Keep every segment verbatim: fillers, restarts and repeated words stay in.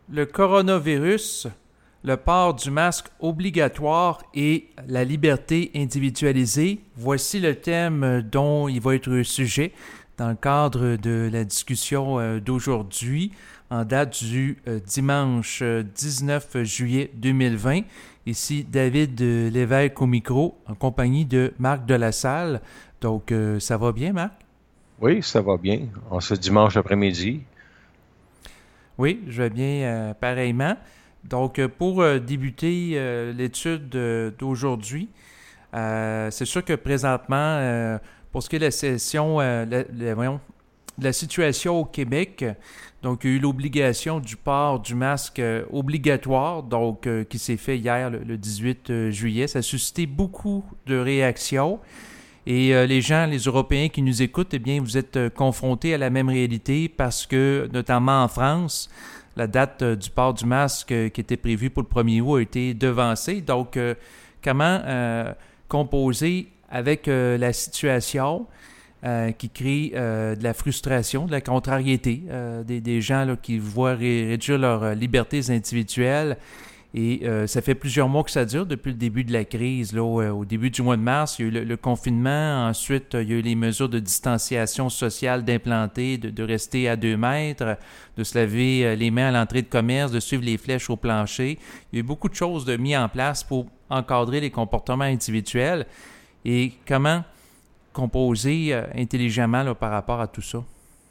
Le coronavirus, le port du masque obligatoire et la liberté individualisée. Voici le thème dont il va être sujet dans le cadre de la discussion d'aujourd'hui, en date du dimanche dix-neuf juillet deux mille vingt. Ici David Lévesque au micro, en compagnie de Marc Delassalle. Donc, ça va bien, Marc? Oui, ça va bien. En ce dimanche après-midi. Oui, je vais bien euh, pareillement. Donc, pour euh, débuter euh, l'étude euh, d'aujourd'hui, euh, c'est sûr que présentement, euh, pour ce qui est de la session, euh, la, la, voyons, la situation au Québec, donc il y a eu l'obligation du port du masque euh, obligatoire, donc euh, qui s'est fait hier, le, le dix-huit juillet. Ça a suscité beaucoup de réactions. Et euh, les gens, les Européens qui nous écoutent, eh bien, vous êtes euh, confrontés à la même réalité parce que, notamment en France, la date euh, du port du masque euh, qui était prévue pour le premier août a été devancée. Donc, euh, comment euh, composer avec euh, la situation euh, qui crée euh, de la frustration, de la contrariété, euh, des, des gens là, qui voient ré- réduire leurs libertés individuelles. Et euh, ça fait plusieurs mois que ça dure, depuis le début de la crise. Là, au, au début du mois de mars, il y a eu le, le confinement. Ensuite, il y a eu les mesures de distanciation sociale d'implanter, de, de rester à deux mètres, de se laver les mains à l'entrée de commerce, de suivre les flèches au plancher. Il y a eu beaucoup de choses de mis en place pour encadrer les comportements individuels. Et comment composer euh, intelligemment là, par rapport à tout ça?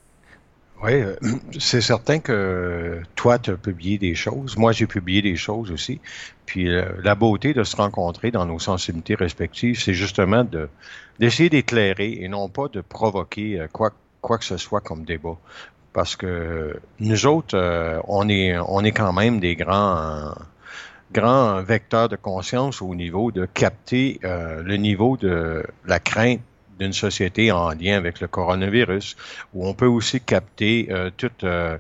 Oui, euh, c'est certain que toi, tu as publié des choses. Moi, j'ai publié des choses aussi. Puis euh, la beauté de se rencontrer dans nos sensibilités respectives, c'est justement de d'essayer d'éclairer et non pas de provoquer euh, quoi, quoi que ce soit comme débat. Parce que nous autres, euh, on est on est quand même des grands euh, grands vecteurs de conscience au niveau de capter euh, le niveau de la crainte d'une société en lien avec le coronavirus, où on peut aussi capter euh, toute euh,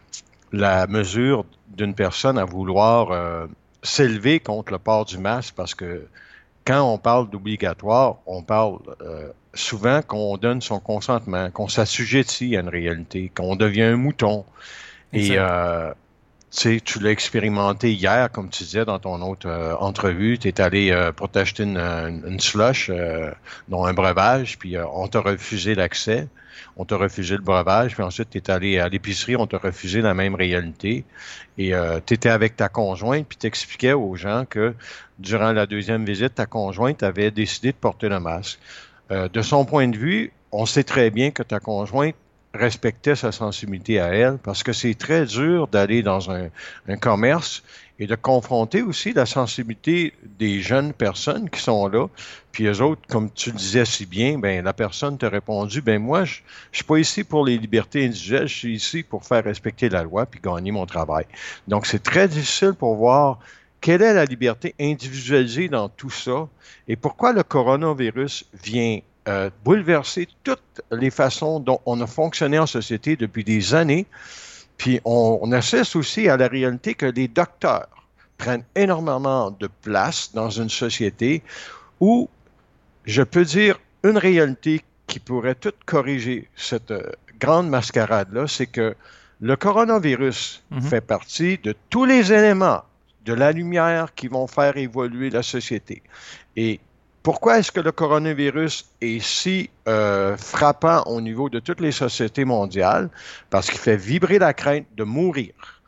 la mesure d'une personne à vouloir euh, s'élever contre le port du masque, parce que quand on parle d'obligatoire, on parle euh, souvent qu'on donne son consentement, qu'on s'assujettit à une réalité, qu'on devient un mouton. Et Exact. euh, tu sais, tu l'as expérimenté hier, comme tu disais dans ton autre euh, entrevue. Tu es allé euh, pour t'acheter une, une, une slush, euh, dont un breuvage, puis euh, on t'a refusé l'accès. On t'a refusé le breuvage, puis ensuite tu es allé à l'épicerie, on t'a refusé la même réalité. Et euh, tu étais avec ta conjointe, puis tu expliquais aux gens que durant la deuxième visite, ta conjointe avait décidé de porter le masque. Euh, de son point de vue, on sait très bien que ta conjointe respectait sa sensibilité à elle, parce que c'est très dur d'aller dans un, un commerce et de confronter aussi la sensibilité des jeunes personnes qui sont là. Puis eux autres, comme tu le disais si bien, ben la personne t'a répondu, ben moi, je, je suis pas ici pour les libertés individuelles, je suis ici pour faire respecter la loi puis gagner mon travail. Donc c'est très difficile pour voir quelle est la liberté individualisée dans tout ça et pourquoi le coronavirus vient Euh, bouleverser toutes les façons dont on a fonctionné en société depuis des années. Puis on, on assiste aussi à la réalité que les docteurs prennent énormément de place dans une société où je peux dire une réalité qui pourrait tout corriger cette euh, grande mascarade-là, c'est que le coronavirus Mm-hmm. fait partie de tous les éléments de la lumière qui vont faire évoluer la société. Et pourquoi est-ce que le coronavirus est si euh, frappant au niveau de toutes les sociétés mondiales? Parce qu'il fait vibrer la crainte de mourir.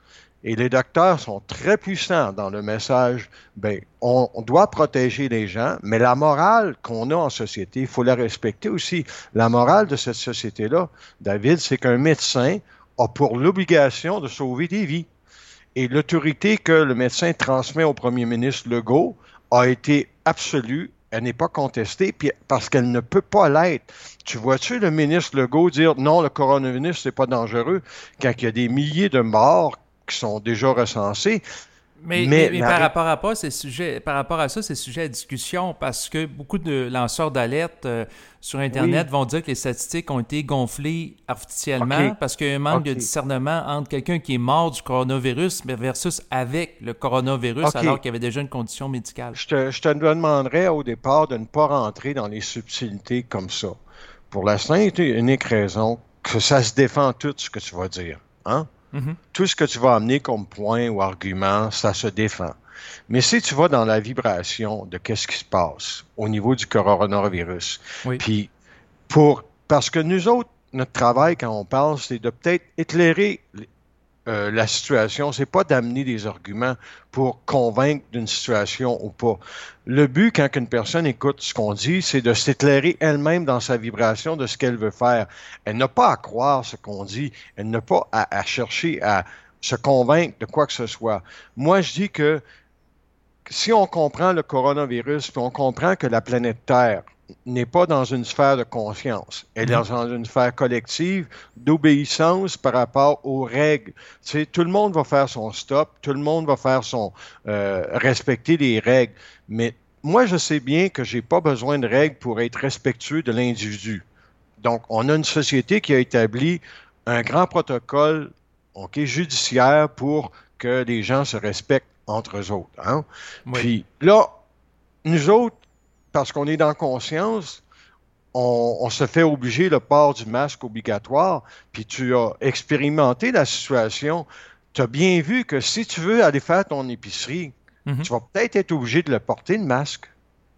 Et les docteurs sont très puissants dans le message, ben, on, on doit protéger les gens, mais la morale qu'on a en société, il faut la respecter aussi. La morale de cette société-là, David, c'est qu'un médecin a pour l'obligation de sauver des vies. Et l'autorité que le médecin transmet au premier ministre Legault a été absolue. Elle n'est pas contestée, puis parce qu'elle ne peut pas l'être. Tu vois-tu le ministre Legault dire non, le coronavirus, c'est pas dangereux, quand il y a des milliers de morts qui sont déjà recensés? Mais, mais, Mais mais la... par rapport à pas, c'est sujet, par rapport à ça, c'est sujet à discussion parce que beaucoup de lanceurs d'alerte euh, sur Internet Oui, vont dire que les statistiques ont été gonflées artificiellement OK, parce qu'il y a un manque de OK, discernement entre quelqu'un qui est mort du coronavirus versus avec le coronavirus alors OK. qu'il y avait déjà une condition médicale. Je te, je te demanderais au départ de ne pas rentrer dans les subtilités comme ça. Pour la simple et unique raison que ça se défend tout ce que tu vas dire. Hein? Mm-hmm. Tout ce que tu vas amener comme point ou argument, ça se défend. Mais si tu vas dans la vibration de qu'est-ce qui se passe au niveau du coronavirus, Oui. puis pour parce que nous autres, notre travail quand on parle, c'est de peut-être éclairer euh, la situation, c'est pas d'amener des arguments pour convaincre d'une situation ou pas. Le but, quand une personne écoute ce qu'on dit, c'est de s'éclairer elle-même dans sa vibration de ce qu'elle veut faire. Elle n'a pas à croire ce qu'on dit, elle n'a pas à, à chercher à se convaincre de quoi que ce soit. Moi, je dis que si on comprend le coronavirus, puis on comprend que la planète Terre n'est pas dans une sphère de conscience, elle est dans une sphère collective d'obéissance par rapport aux règles. Tu sais, tout le monde va faire son stop, tout le monde va faire son euh, respecter les règles, mais moi, je sais bien que j'ai pas besoin de règles pour être respectueux de l'individu. Donc, on a une société qui a établi un grand protocole, OK, judiciaire pour que les gens se respectent entre eux autres. Hein? Oui. Puis là, nous autres, parce qu'on est dans conscience, on, on se fait obliger le port du masque obligatoire, puis tu as expérimenté la situation, tu as bien vu que si tu veux aller faire ton épicerie, mm-hmm. tu vas peut-être être obligé de le porter, le masque.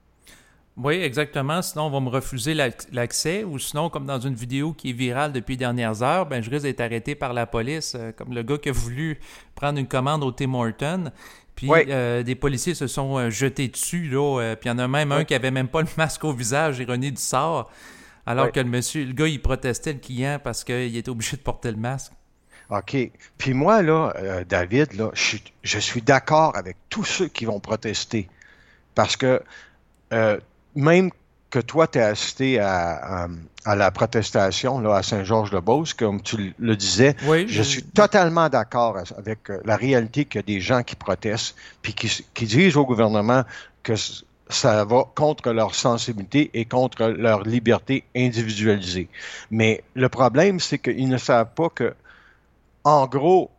Oui, exactement. Sinon, on va me refuser l'accès, ou sinon, comme dans une vidéo qui est virale depuis les dernières heures, ben, je risque d'être arrêté par la police, euh, comme le gars qui a voulu prendre une commande au Tim Hortons. Puis oui. euh, des policiers se sont euh, jetés dessus, là. Euh, puis il y en a même oui. un qui avait même pas le masque au visage, ironie du sort. Alors oui. que le monsieur, le gars, il protestait le client parce qu'il était obligé de porter le masque. OK. Puis moi, là, euh, David, là, je, je suis d'accord avec tous ceux qui vont protester. Parce que euh, même que toi, tu as assisté à, à, à la protestation là, à Saint-Georges-de-Beauce, comme tu le disais, oui, je suis totalement d'accord avec la réalité qu'il y a des gens qui protestent puis qui, qui disent au gouvernement que ça va contre leur sensibilité et contre leur liberté individualisée. Mais le problème, c'est qu'ils ne savent pas que, en gros,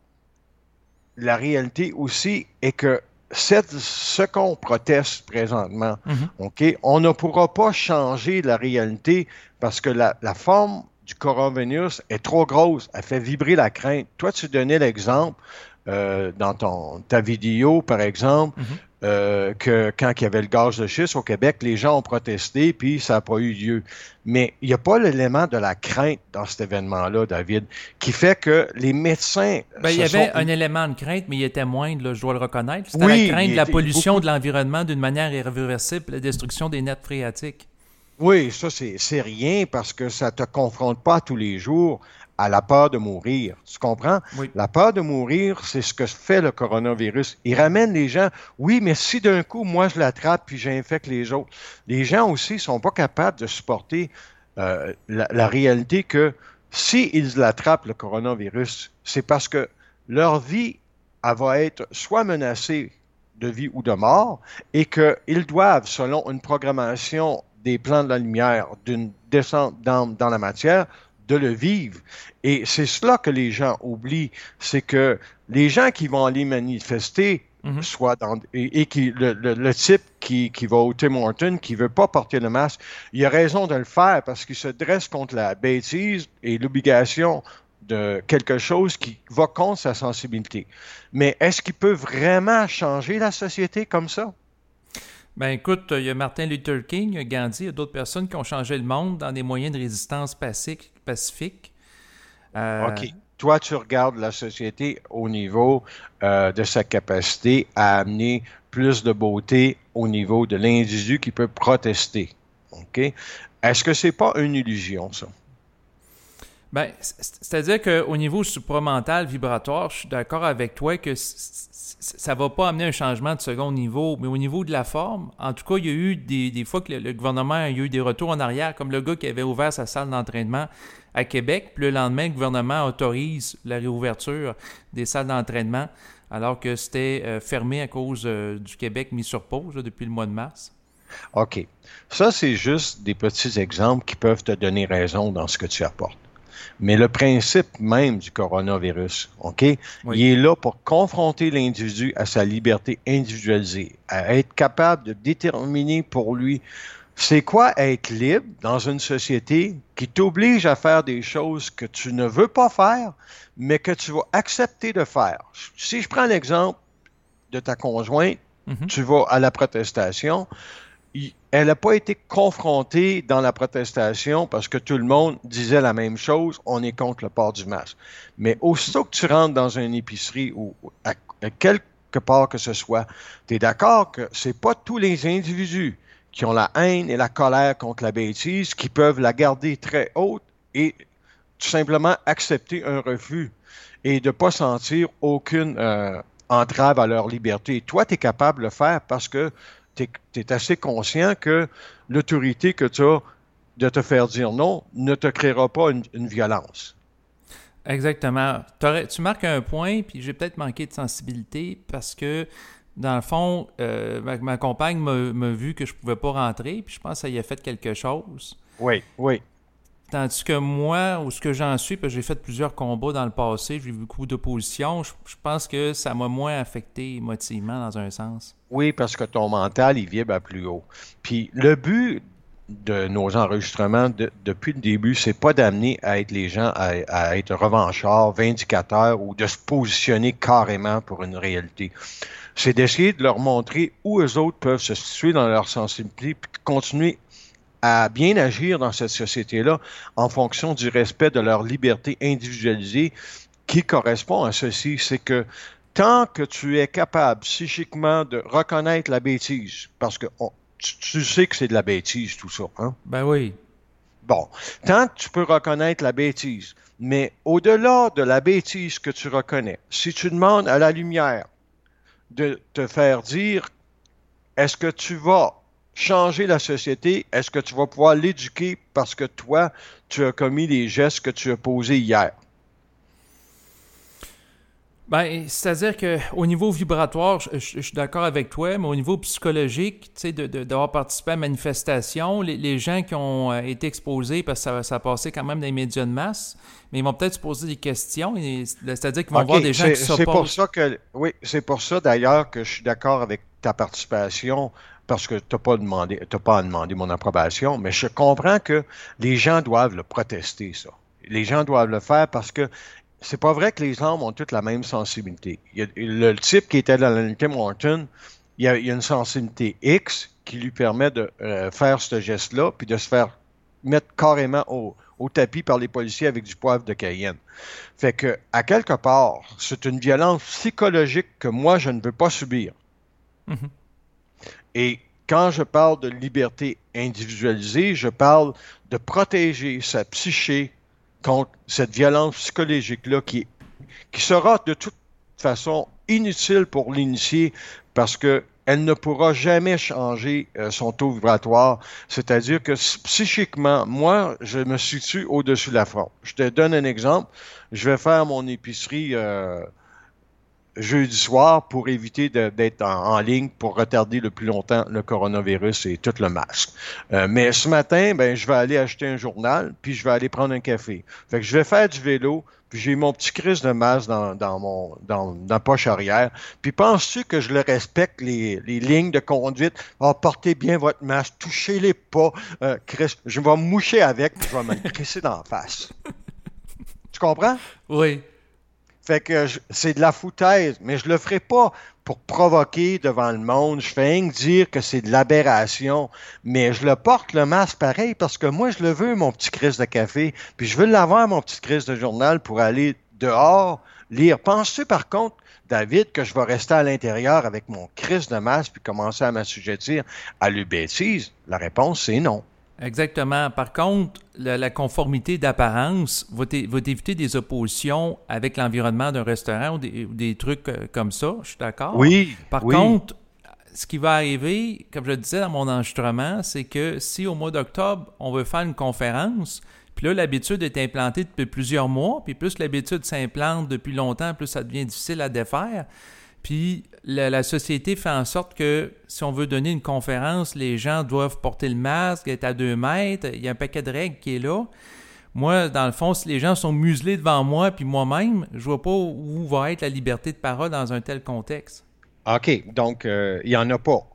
la réalité aussi est que C'est ce qu'on proteste présentement. Mm-hmm. OK? On ne pourra pas changer la réalité parce que la, la forme du coronavirus est trop grosse. Elle fait vibrer la crainte. Toi, tu donnais l'exemple euh, dans ton, ta vidéo, par exemple, mm-hmm. euh, que quand il y avait le gaz de schiste au Québec, les gens ont protesté puis ça n'a pas eu lieu. Mais il n'y a pas l'élément de la crainte dans cet événement-là, David, qui fait que les médecins... Ben, il y avait sont... un élément de crainte, mais il était moindre, là, je dois le reconnaître. C'était oui, la crainte de la pollution beaucoup... de l'environnement d'une manière irréversible, la destruction des nappes phréatiques. Oui, ça, c'est, c'est rien parce que ça ne te confronte pas tous les jours à la peur de mourir. Tu comprends? Oui. La peur de mourir, c'est ce que fait le coronavirus. Il ramène les gens. Oui, mais si d'un coup, moi, je l'attrape puis j'infecte les autres, les gens aussi ne sont pas capables de supporter euh, la, la réalité que s'ils l'attrapent, le coronavirus, c'est parce que leur vie, elle va être soit menacée de vie ou de mort et qu'ils doivent, selon une programmation des plans de la lumière, d'une descente dans, dans la matière, de le vivre. Et c'est cela que les gens oublient, c'est que les gens qui vont aller manifester, mm-hmm. soit dans, et, et qui, le, le, le type qui, qui va au Tim Hortons, qui ne veut pas porter le masque, il a raison de le faire parce qu'il se dresse contre la bêtise et l'obligation de quelque chose qui va contre sa sensibilité. Mais est-ce qu'il peut vraiment changer la société comme ça? Ben écoute, il y a Martin Luther King, il y a Gandhi, il y a d'autres personnes qui ont changé le monde dans des moyens de résistance pacifique, pacifique. Euh... OK. Toi, tu regardes la société au niveau euh, de sa capacité à amener plus de beauté au niveau de l'individu qui peut protester. OK? Est-ce que c'est pas une illusion, ça? Ben, c'est-à-dire qu'au niveau supramental, vibratoire, je suis d'accord avec toi que ça ne va pas amener un changement de second niveau, mais au niveau de la forme, en tout cas, il y a eu des, des fois que le, le gouvernement a eu des retours en arrière, comme le gars qui avait ouvert sa salle d'entraînement à Québec, puis le lendemain, le gouvernement autorise la réouverture des salles d'entraînement, alors que c'était euh, fermé à cause euh, du Québec mis sur pause là, depuis le mois de mars. OK. Ça, c'est juste des petits exemples qui peuvent te donner raison dans ce que tu apportes. Mais le principe même du coronavirus, OK, oui. il est là pour confronter l'individu à sa liberté individualisée, à être capable de déterminer pour lui C'est quoi être libre dans une société qui t'oblige à faire des choses que tu ne veux pas faire, mais que tu vas accepter de faire? Si je prends l'exemple de ta conjointe, mm-hmm. tu vas à la protestation, elle n'a pas été confrontée dans la protestation parce que tout le monde disait la même chose, on est contre le port du masque. Mais aussitôt que tu rentres dans une épicerie ou à, à quelque part que ce soit, tu es d'accord que c'est pas tous les individus qui ont la haine et la colère contre la bêtise, qui peuvent la garder très haute et tout simplement accepter un refus et de ne pas sentir aucune euh, entrave à leur liberté. Et toi, tu es capable de le faire parce que tu es assez conscient que l'autorité que tu as de te faire dire non ne te créera pas une, une violence. Exactement. Tu marques un point, puis j'ai peut-être manqué de sensibilité parce que dans le fond, euh, ma, ma compagne m'a, m'a vu que je ne pouvais pas rentrer, puis je pense que ça y a fait quelque chose. Oui, oui. Tandis que moi, où ce que j'en suis, parce que j'ai fait plusieurs combats dans le passé, j'ai vu beaucoup d'opposition, je, je pense que ça m'a moins affecté émotivement dans un sens. Oui, parce que ton mental, il vibre à plus haut. Puis le but de nos enregistrements de, depuis le début, c'est pas d'amener à être les gens à, à être revanchards, vindicateurs ou de se positionner carrément pour une réalité. C'est d'essayer de leur montrer où eux autres peuvent se situer dans leur sensibilité puis continuer à bien agir dans cette société-là en fonction du respect de leur liberté individualisée qui correspond à ceci. C'est que tant que tu es capable psychiquement de reconnaître la bêtise, parce que on, tu, tu sais que c'est de la bêtise tout ça, hein? Ben oui. Bon, tant que tu peux reconnaître la bêtise, mais au-delà de la bêtise que tu reconnais, si tu demandes à la lumière de te faire dire, est-ce que tu vas changer la société, est-ce que tu vas pouvoir l'éduquer parce que toi, tu as commis les gestes que tu as posés hier? Ben, c'est-à-dire qu'au niveau vibratoire, je, je, je suis d'accord avec toi, mais au niveau psychologique, tu sais, de, de, d'avoir participé à la manifestation, les, les gens qui ont euh, été exposés, parce que ça, ça a passé quand même dans les médias de masse, mais ils vont peut-être se poser des questions, et, c'est-à-dire qu'ils vont okay, voir des gens c'est, qui s'opposent. C'est pour ça que, oui, c'est pour ça d'ailleurs que je suis d'accord avec ta participation, parce que tu n'as pas demandé, t'as pas à demander mon approbation, mais je comprends que les gens doivent le protester, ça. Les gens doivent le faire parce que c'est pas vrai que les hommes ont toutes la même sensibilité. Il y a, le, le type qui était dans l'unité Morton, il y, a, il y a une sensibilité X qui lui permet de euh, faire ce geste-là, puis de se faire mettre carrément au, au tapis par les policiers avec du poivre de Cayenne. Fait que, à quelque part, c'est une violence psychologique que moi, je ne veux pas subir. Mm-hmm. Et quand je parle de liberté individualisée, je parle de protéger sa psyché contre cette violence psychologique-là qui, qui sera de toute façon inutile pour l'initié parce qu'elle ne pourra jamais changer euh, son taux vibratoire. C'est-à-dire que psychiquement, moi, je me situe au-dessus de la front. Je te donne un exemple. Je vais faire mon épicerie euh, jeudi soir pour éviter de, d'être en, en ligne pour retarder le plus longtemps le coronavirus et tout le masque. Euh, mais ce matin, ben, je vais aller acheter un journal, puis je vais aller prendre un café. Fait que je vais faire du vélo, puis j'ai mon petit crise de masque dans, dans mon dans, dans la poche arrière. Puis penses-tu que je le respecte, les, les lignes de conduite? Oh, portez bien votre masque, touchez-les pas. Euh, Chris, je vais me moucher avec, puis je vais me le crisser dans la face. Tu comprends? Oui. Fait que je, c'est de la foutaise, mais je le ferai pas pour provoquer devant le monde. Je fais rien que dire que c'est de l'aberration, mais je le porte le masque pareil parce que moi, je le veux, mon petit crise de café, puis je veux l'avoir, mon petit crise de journal pour aller dehors lire. Penses-tu, par contre, David, que je vais rester à l'intérieur avec mon crise de masque puis commencer à m'assujettir à la bêtise? La réponse, c'est non. Exactement. Par contre, la, la conformité d'apparence va, t- va t'éviter des oppositions avec l'environnement d'un restaurant ou des, ou des trucs euh, comme ça. Je suis d'accord. Oui. Par oui. contre, ce qui va arriver, comme je le disais dans mon enregistrement, c'est que si au mois d'octobre, on veut faire une conférence, puis là, l'habitude est implantée depuis plusieurs mois, puis plus l'habitude s'implante depuis longtemps, plus ça devient difficile à défaire. Puis la, la société fait en sorte que si on veut donner une conférence, les gens doivent porter le masque, être à deux mètres. Il y a un paquet de règles qui est là. Moi, dans le fond, si les gens sont muselés devant moi puis moi-même, je vois pas où va être la liberté de parole dans un tel contexte. OK. Donc, il euh, n'y en a pas.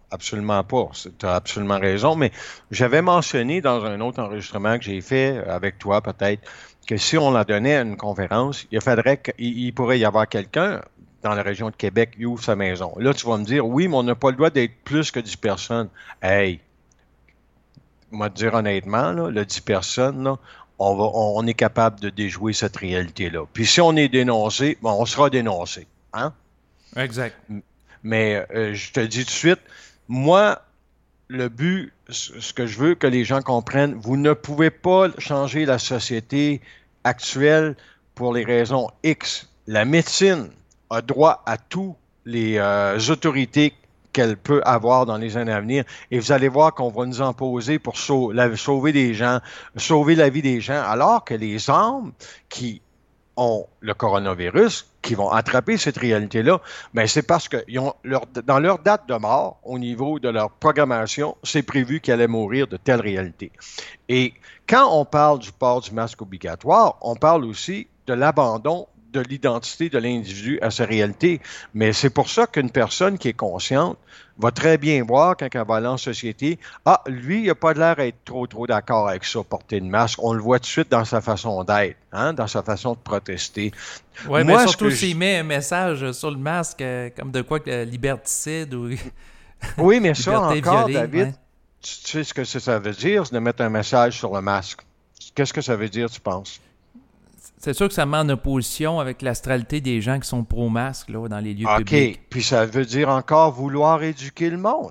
absolument pas. Tu as absolument raison. Mais j'avais mentionné dans un autre enregistrement que j'ai fait avec toi, peut-être, que si on la donnait à une conférence, il faudrait qu'il il pourrait y avoir quelqu'un dans la région de Québec qui ouvre sa maison. Là, tu vas me dire, oui, mais on n'a pas le droit d'être plus que dix personnes. Hey, moi, te dire honnêtement, là, le dix personnes, là, on, va, on, on est capable de déjouer cette réalité-là. Puis si on est dénoncé, bon, on sera dénoncé. Hein? Exact. Mais euh, je te dis tout de suite, moi, le but, ce que je veux que les gens comprennent, vous ne pouvez pas changer la société actuelle pour les raisons X. La médecine a droit à toutes les euh, autorités qu'elle peut avoir dans les années à venir. Et vous allez voir qu'on va nous en poser pour sau la, sauver des gens, sauver la vie des gens, alors que les armes qui ont le coronavirus, qui vont attraper cette réalité-là, ben c'est parce que ils ont leur, dans leur date de mort, au niveau de leur programmation, c'est prévu qu'ils allaient mourir de telle réalité. Et quand on parle du port du masque obligatoire, on parle aussi de l'abandon de l'identité de l'individu à sa réalité. Mais c'est pour ça qu'une personne qui est consciente va très bien voir quand elle va aller en société, ah, lui, il n'a pas l'air d'être trop, trop d'accord avec ça, porter le masque. On le voit tout de suite dans sa façon d'être, hein, dans sa façon de protester. Oui, mais surtout s'il je... met un message sur le masque, euh, comme de quoi que euh, liberticide ou... Oui, mais ça encore, violée, David, ouais. tu sais ce que ça veut dire, de mettre un message sur le masque. Qu'est-ce que ça veut dire, tu penses? C'est sûr que ça met en opposition avec l'astralité des gens qui sont pro-masque là, dans les lieux okay. publics. OK, puis ça veut dire encore vouloir éduquer le monde.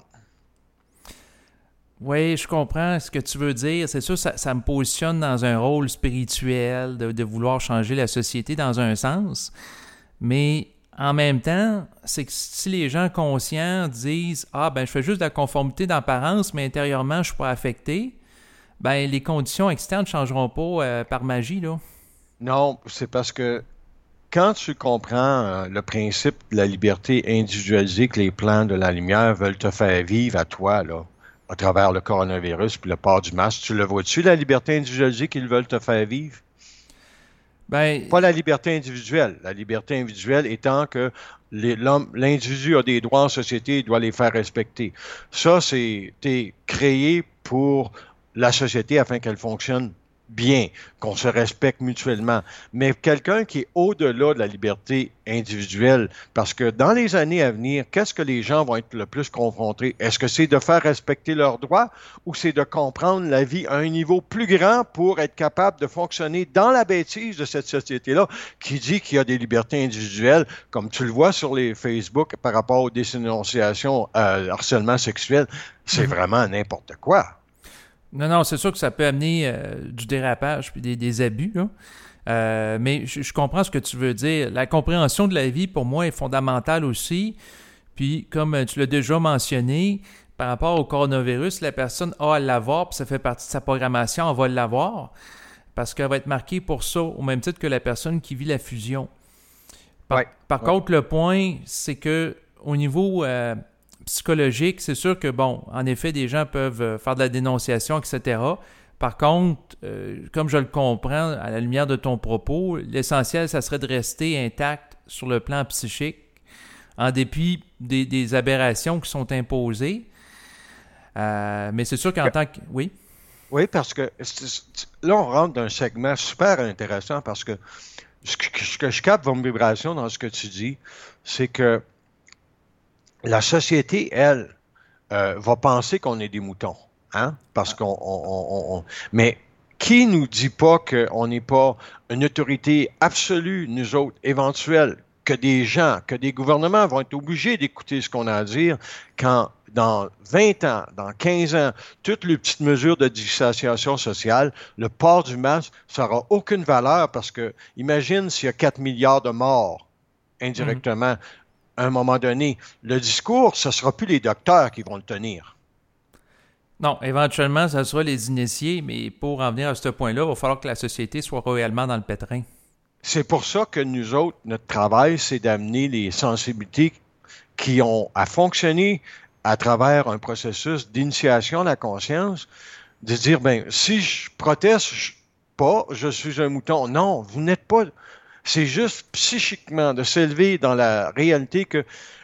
Oui, je comprends ce que tu veux dire. C'est sûr que ça, ça me positionne dans un rôle spirituel de, de vouloir changer la société dans un sens. Mais en même temps, c'est que si les gens conscients disent « Ah, ben je fais juste de la conformité d'apparence, mais intérieurement, je ne suis pas affecté », ben les conditions externes ne changeront pas euh, par magie, là. Non, c'est parce que quand tu comprends euh, le principe de la liberté individualisée que les plans de la lumière veulent te faire vivre à toi, là, à travers le coronavirus puis le port du masque, tu le vois-tu, la liberté individualisée qu'ils veulent te faire vivre? Ben, Pas la liberté individuelle. La liberté individuelle étant que les, l'homme, l'individu a des droits en société, il doit les faire respecter. Ça, c'est créé pour la société afin qu'elle fonctionne bien, qu'on se respecte mutuellement. Mais quelqu'un qui est au-delà de la liberté individuelle, parce que dans les années à venir, qu'est-ce que les gens vont être le plus confrontés? Est-ce que c'est de faire respecter leurs droits ou c'est de comprendre la vie à un niveau plus grand pour être capable de fonctionner dans la bêtise de cette société-là qui dit qu'il y a des libertés individuelles, comme tu le vois sur les Facebook par rapport aux dénonciations euh, harcèlement sexuel, c'est vraiment n'importe quoi. Non, non, c'est sûr que ça peut amener euh, du dérapage puis des, des abus, là. Euh, mais je, je comprends ce que tu veux dire. La compréhension de la vie, pour moi, est fondamentale aussi. Puis, comme tu l'as déjà mentionné, par rapport au coronavirus, la personne a à l'avoir, puis ça fait partie de sa programmation, elle va l'avoir, parce qu'elle va être marquée pour ça, au même titre que la personne qui vit la fusion. Par, ouais, par ouais. contre, le point, c'est que au niveau... Euh, psychologique, c'est sûr que, bon, en effet, des gens peuvent faire de la dénonciation, et cetera. Par contre, euh, comme je le comprends, à la lumière de ton propos, l'essentiel, ça serait de rester intact sur le plan psychique, en dépit des, des aberrations qui sont imposées. Euh, mais c'est sûr qu'en tant que... Oui? Oui, parce que là, on rentre dans un segment super intéressant parce que ce que, ce que je capte comme vibration dans ce que tu dis, c'est que la société, elle, euh, va penser qu'on est des moutons, hein? Parce qu'on, on, on, on... mais qui nous dit pas qu'on n'est pas une autorité absolue, nous autres, éventuelle, que des gens, que des gouvernements vont être obligés d'écouter ce qu'on a à dire quand, dans vingt ans, dans quinze ans, toutes les petites mesures de distanciation sociale, le port du masque, ça n'aura aucune valeur parce que, imagine s'il y a quatre milliards de morts indirectement. Mm-hmm. À un moment donné, le discours, ce ne sera plus les docteurs qui vont le tenir. Non, éventuellement, ce sera les initiés, mais pour en venir à ce point-là, il va falloir que la société soit réellement dans le pétrin. C'est pour ça que nous autres, notre travail, c'est d'amener les sensibilités qui ont à fonctionner à travers un processus d'initiation de la conscience, de dire, ben, si je proteste pas, je suis un mouton. Non, vous n'êtes pas... C'est juste psychiquement de s'élever dans la réalité que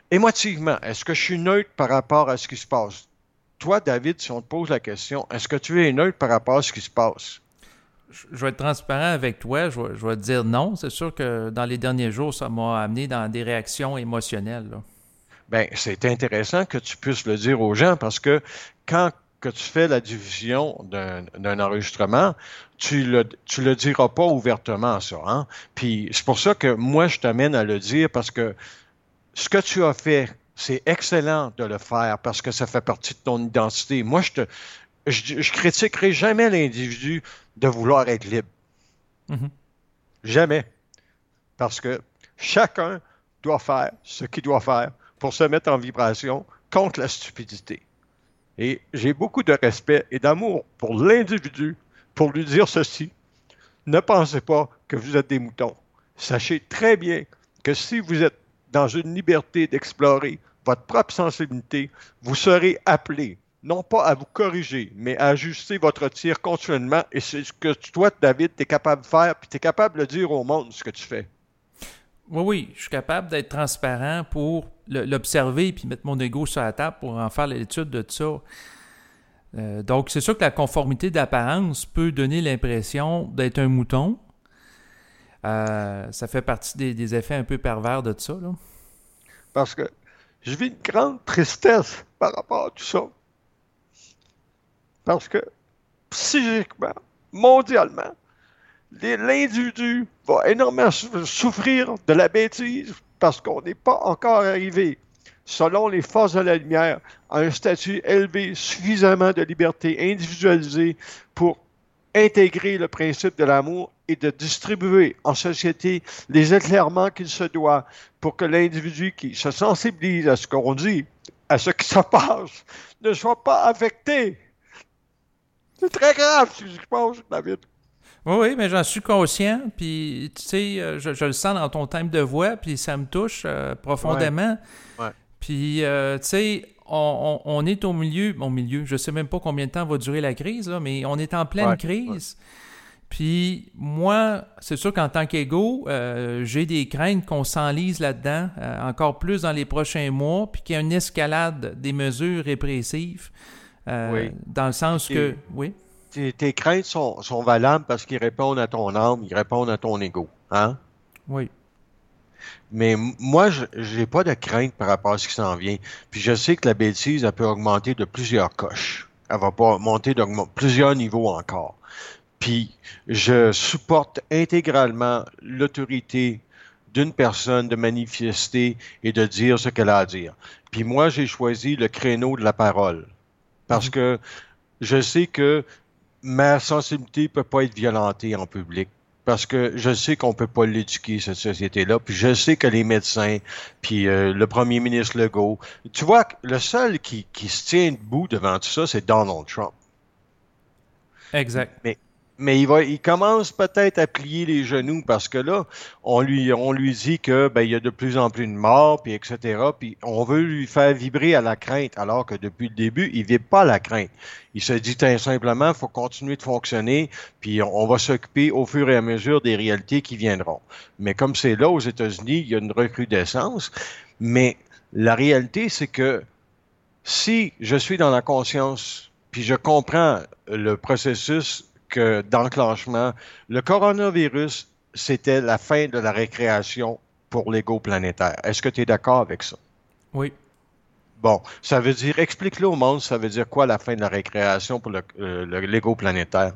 Émotivement, est-ce que je suis neutre par rapport à ce qui se passe? Toi, David, si on te pose la question, est-ce que tu es neutre par rapport à ce qui se passe? Je je vais être transparent avec toi, je vais, je vais te dire non. C'est sûr que dans les derniers jours, ça m'a amené dans des réactions émotionnelles, là. Ben, c'est intéressant que tu puisses le dire aux gens parce que quand que tu fais la diffusion d'un d'un enregistrement, tu le, tu le diras pas ouvertement, ça, hein? Puis c'est pour ça que moi, je t'amène à le dire parce que ce que tu as fait, c'est excellent de le faire parce que ça fait partie de ton identité. Moi, je te, je, je critiquerai jamais l'individu de vouloir être libre. Mhm. Jamais. Parce que chacun doit faire ce qu'il doit faire pour se mettre en vibration contre la stupidité. Et j'ai beaucoup de respect et d'amour pour l'individu pour lui dire ceci. Ne pensez pas que vous êtes des moutons. Sachez très bien que si vous êtes dans une liberté d'explorer votre propre sensibilité, vous serez appelé, non pas à vous corriger, mais à ajuster votre tir continuellement. Et c'est ce que toi, David, tu es capable de faire, puis tu es capable de dire au monde ce que tu fais. Oui, oui, je suis capable d'être transparent pour le- l'observer puis mettre mon ego sur la table pour en faire l'étude de ça. Euh, donc, c'est sûr que la conformité d'apparence peut donner l'impression d'être un mouton. Euh, ça fait partie des, des effets un peu pervers de ça, là. Parce que je vis une grande tristesse par rapport à tout ça. Parce que psychiquement, mondialement, les- l'individu va énormément sou- souffrir de la bêtise parce qu'on n'est pas encore arrivé, selon les forces de la lumière, à un statut élevé suffisamment de liberté individualisée pour intégrer le principe de l'amour et de distribuer en société les éclairements qu'il se doit pour que l'individu qui se sensibilise à ce qu'on dit, à ce qui se passe, ne soit pas affecté. C'est très grave ce qui se passe, David. Oui, oui, mais j'en suis conscient, puis tu sais, euh, je, je le sens dans ton timbre de voix, puis ça me touche euh, Ouais, profondément. ouais, Puis, euh, tu sais, on, on- on est au milieu, au milieu, je sais même pas combien de temps va durer la crise, là, mais on est en pleine ouais, ouais. crise. Puis, moi, c'est sûr qu'en tant qu'égo, euh, j'ai des craintes qu'on s'enlise là-dedans, euh, encore plus dans les prochains mois, puis qu'il y ait une escalade des mesures répressives, euh, Oui. dans le Puis sens que, tes, oui, tes- tes craintes sont, sont valables parce qu'ils répondent à ton âme, ils répondent à ton ego. Hein? oui, Mais m- moi, je j'ai pas de crainte par rapport à ce qui s'en vient. Puis je sais que la bêtise, elle peut augmenter de plusieurs coches. Elle va pas monter de plusieurs niveaux encore. Puis je supporte intégralement l'autorité d'une personne de manifester et de dire ce qu'elle a à dire. Puis moi, j'ai choisi le créneau de la parole parce mhm, que je sais que ma sensibilité peut pas être violentée en public. Parce que je sais qu'on peut pas l'éduquer, cette société-là. Puis je sais que les médecins, puis euh, le premier ministre Legault, tu vois, le seul qui, qui se tient debout devant tout ça, c'est Donald Trump. exact. Mais, mais il va, il commence peut-être à plier les genoux parce que là, on lui, on lui dit que ben, il y a de plus en plus de morts, puis et cetera. Puis on veut lui faire vibrer à la crainte, alors que depuis le début, il vibre pas à la crainte. Il se dit tout simplement, il faut continuer de fonctionner, puis on, on va s'occuper au fur et à mesure des réalités qui viendront. Mais comme c'est là aux États-Unis, il y a une recrudescence. Mais la réalité, c'est que si je suis dans la conscience, puis je comprends le processus que d'enclenchement, le coronavirus, c'était la fin de la récréation pour l'ego planétaire. Est-ce que tu es d'accord avec ça? Oui. Bon, ça veut dire, explique-le au monde, ça veut dire quoi la fin de la récréation pour le, euh, le- l'ego planétaire?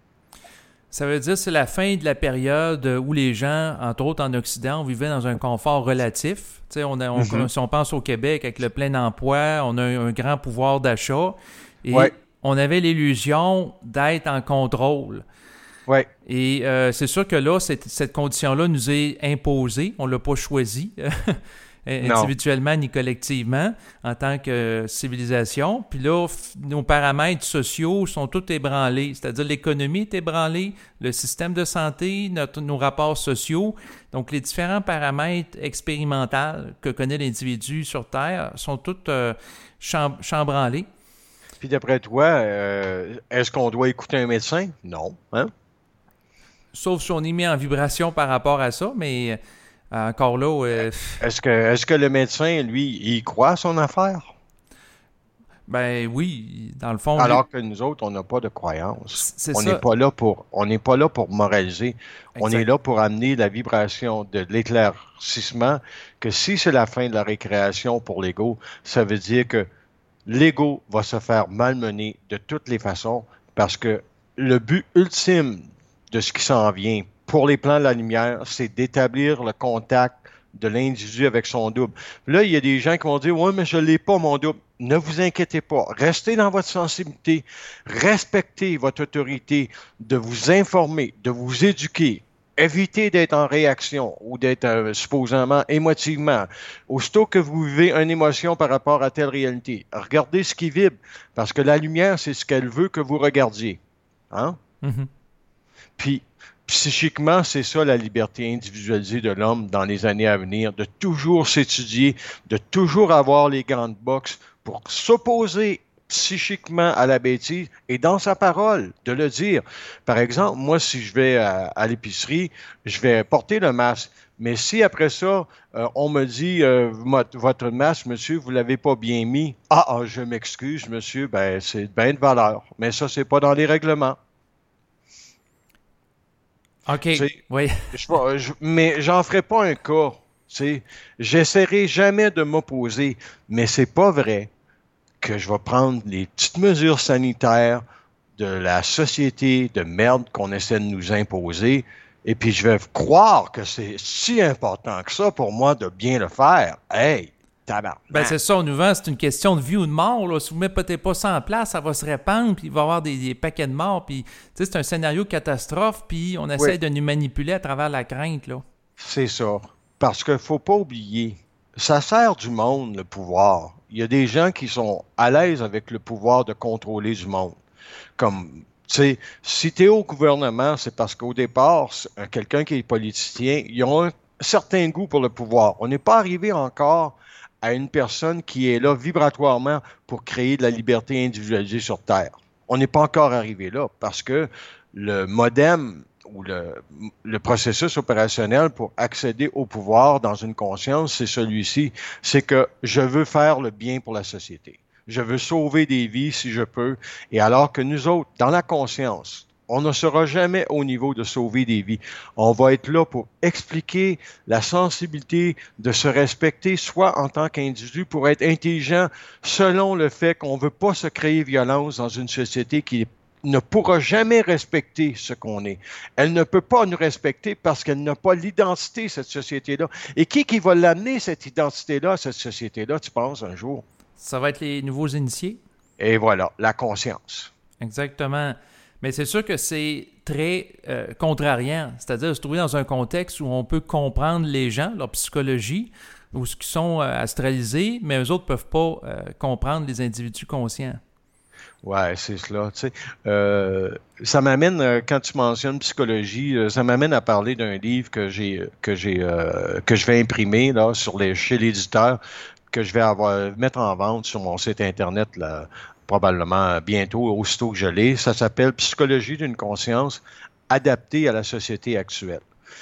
Ça veut dire que c'est la fin de la période où les gens, entre autres en Occident, vivaient dans un confort relatif. Tu sais, on a- on- Mhm. si on pense au Québec avec le plein emploi, on a un, un grand pouvoir d'achat Ouais, et on avait l'illusion d'être en contrôle. ouais, Et euh, c'est sûr que là, cette, cette condition-là nous est imposée. On ne l'a pas choisie non, individuellement ni collectivement en tant que civilisation. Puis là, f- nos paramètres sociaux sont tous ébranlés. C'est-à-dire l'économie est ébranlée, le système de santé, notre, nos rapports sociaux. Donc, les différents paramètres expérimentaux que connaît l'individu sur Terre sont tous euh, cham- chambranlés. puis d'après toi, euh, est-ce qu'on doit écouter un médecin? Non, hein? Sauf si on est mis en vibration par rapport à ça, mais Euh, encore là, euh, Est-ce que, est-ce que le médecin, lui, il croit à son affaire? ben oui, dans le fond, lui, Alors que nous autres, on n'a pas de croyance. c'est On n'est ça, pas là pour, on n'est pas là pour moraliser. On est exact. là pour amener la vibration de l'éclaircissement que si c'est la fin de la récréation pour l'ego, ça veut dire que l'ego va se faire malmener de toutes les façons parce que le but ultime de ce qui s'en vient pour les plans de la lumière, c'est d'établir le contact de l'individu avec son double. Là, il y a des gens qui vont dire « Ouais, mais je ne l'ai pas, mon double. » Ne vous inquiétez pas. Restez dans votre sensibilité. Respectez votre autorité de vous informer, de vous éduquer. Évitez d'être en réaction ou d'être euh, supposément émotivement. Aussitôt que vous vivez une émotion par rapport à telle réalité, regardez ce qui vibre, parce que la lumière, c'est ce qu'elle veut que vous regardiez. Hein? Mhm. Puis, psychiquement, c'est ça la liberté individualisée de l'homme dans les années à venir, de toujours s'étudier, de toujours avoir les gants de boxe pour s'opposer psychiquement à la bêtise et dans sa parole, de le dire. Par exemple, moi, si je vais à, à l'épicerie, je vais porter le masque. Mais si après ça, euh, on me dit euh, votre masque, monsieur, vous l'avez pas bien mis. Ah, ah je m'excuse, monsieur, ben c'est bien de valeur. Mais ça, c'est pas dans les règlements. OK, T'sais, oui. je, je, mais j'en ferai pas un cas. J'essaierai jamais de m'opposer, mais c'est pas vrai que je vais prendre les petites mesures sanitaires de la société de merde qu'on essaie de nous imposer, et puis je vais croire que c'est si important que ça pour moi de bien le faire. Hey, tabarnak! Ben c'est ça, on nous vend, c'est une question de vie ou de mort. Là. Si vous ne mettez pas ça en place, ça va se répandre, puis il va y avoir des, des paquets de morts. Puis, c'est un scénario catastrophe, puis on essaie oui. de nous manipuler à travers la crainte. Là. C'est ça. Parce qu'il ne faut pas oublier, ça sert du monde, le pouvoir. Il y a des gens qui sont à l'aise avec le pouvoir de contrôler du monde. Comme, tu sais, si tu es au gouvernement, c'est parce qu'au départ, quelqu'un qui est politicien, ils ont un certain goût pour le pouvoir. On n'est pas arrivé encore à une personne qui est là vibratoirement pour créer de la liberté individualisée sur Terre. On n'est pas encore arrivé là parce que le modem ou le, le processus opérationnel pour accéder au pouvoir dans une conscience, c'est celui-ci. C'est que je veux faire le bien pour la société. Je veux sauver des vies si je peux. Et alors que nous autres, dans la conscience, on ne sera jamais au niveau de sauver des vies. On va être là pour expliquer la sensibilité de se respecter, soit en tant qu'individu, pour être intelligent, selon le fait qu'on ne veut pas se créer violence dans une société qui ne pourra jamais respecter ce qu'on est. Elle ne peut pas nous respecter parce qu'elle n'a pas l'identité, cette société-là. Et qui qui va l'amener, cette identité-là, cette société-là, tu penses, un jour? Ça va être les nouveaux initiés. Et voilà, la conscience. Exactement. Mais c'est sûr que c'est très euh, contrariant, c'est-à-dire se trouver dans un contexte où on peut comprendre les gens, leur psychologie, ou ce qui sont euh, astralisés, mais eux autres ne peuvent pas euh, comprendre les individus conscients. Ouais, c'est cela. Tu sais, euh, ça m'amène, euh, quand tu mentionnes psychologie, euh, ça m'amène à parler d'un livre que j'ai que j'ai euh, que je vais imprimer là sur les chez l'éditeur, que je vais avoir mettre en vente sur mon site internet là, probablement bientôt, aussitôt que je l'ai. Ça s'appelle Psychologie d'une conscience adaptée à la société actuelle.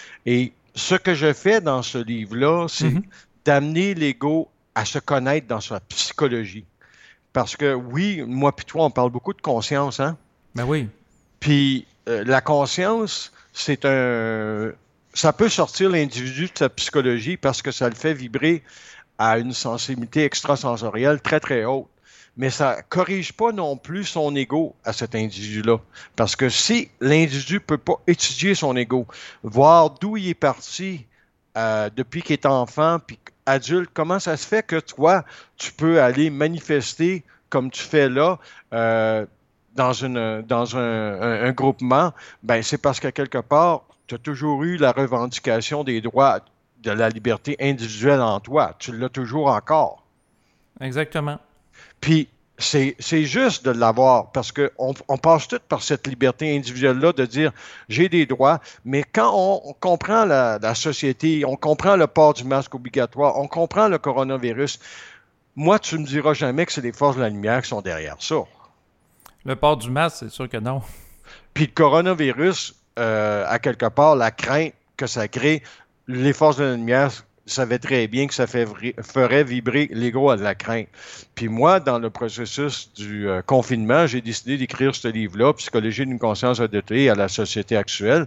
Et ce que je fais dans ce livre-là, c'est mm-hmm. d'amener l'ego à se connaître dans sa psychologie. Parce que oui, moi puis toi, on parle beaucoup de conscience, hein? Ben oui. Puis euh, la conscience, c'est un... ça peut sortir l'individu de sa psychologie parce que ça le fait vibrer à une sensibilité extrasensorielle très, très haute. Mais ça ne corrige pas non plus son ego à cet individu-là. Parce que si l'individu ne peut pas étudier son ego, voir d'où il est parti euh, depuis qu'il est enfant, puis adulte, comment ça se fait que toi, tu peux aller manifester comme tu fais là, euh, dans, une, dans un, un, un groupement, ben c'est parce qu'à quelque part, tu as toujours eu la revendication des droits de la liberté individuelle en toi. Tu l'as toujours encore. Exactement. Puis, c'est, c'est juste de l'avoir, parce qu'on on passe tout par cette liberté individuelle-là de dire « j'ai des droits », mais quand on, on comprend la, la société, on comprend le port du masque obligatoire, on comprend le coronavirus, moi, tu ne me diras jamais que c'est les forces de la lumière qui sont derrière ça. Le port du masque, c'est sûr que non. Puis le coronavirus, euh, à quelque part, la crainte que ça crée, les forces de la lumière savaient très bien que ça fait, ferait vibrer l'ego à de la crainte. Puis moi, dans le processus du euh, confinement, j'ai décidé d'écrire ce livre-là, Psychologie d'une conscience adaptée à la société actuelle,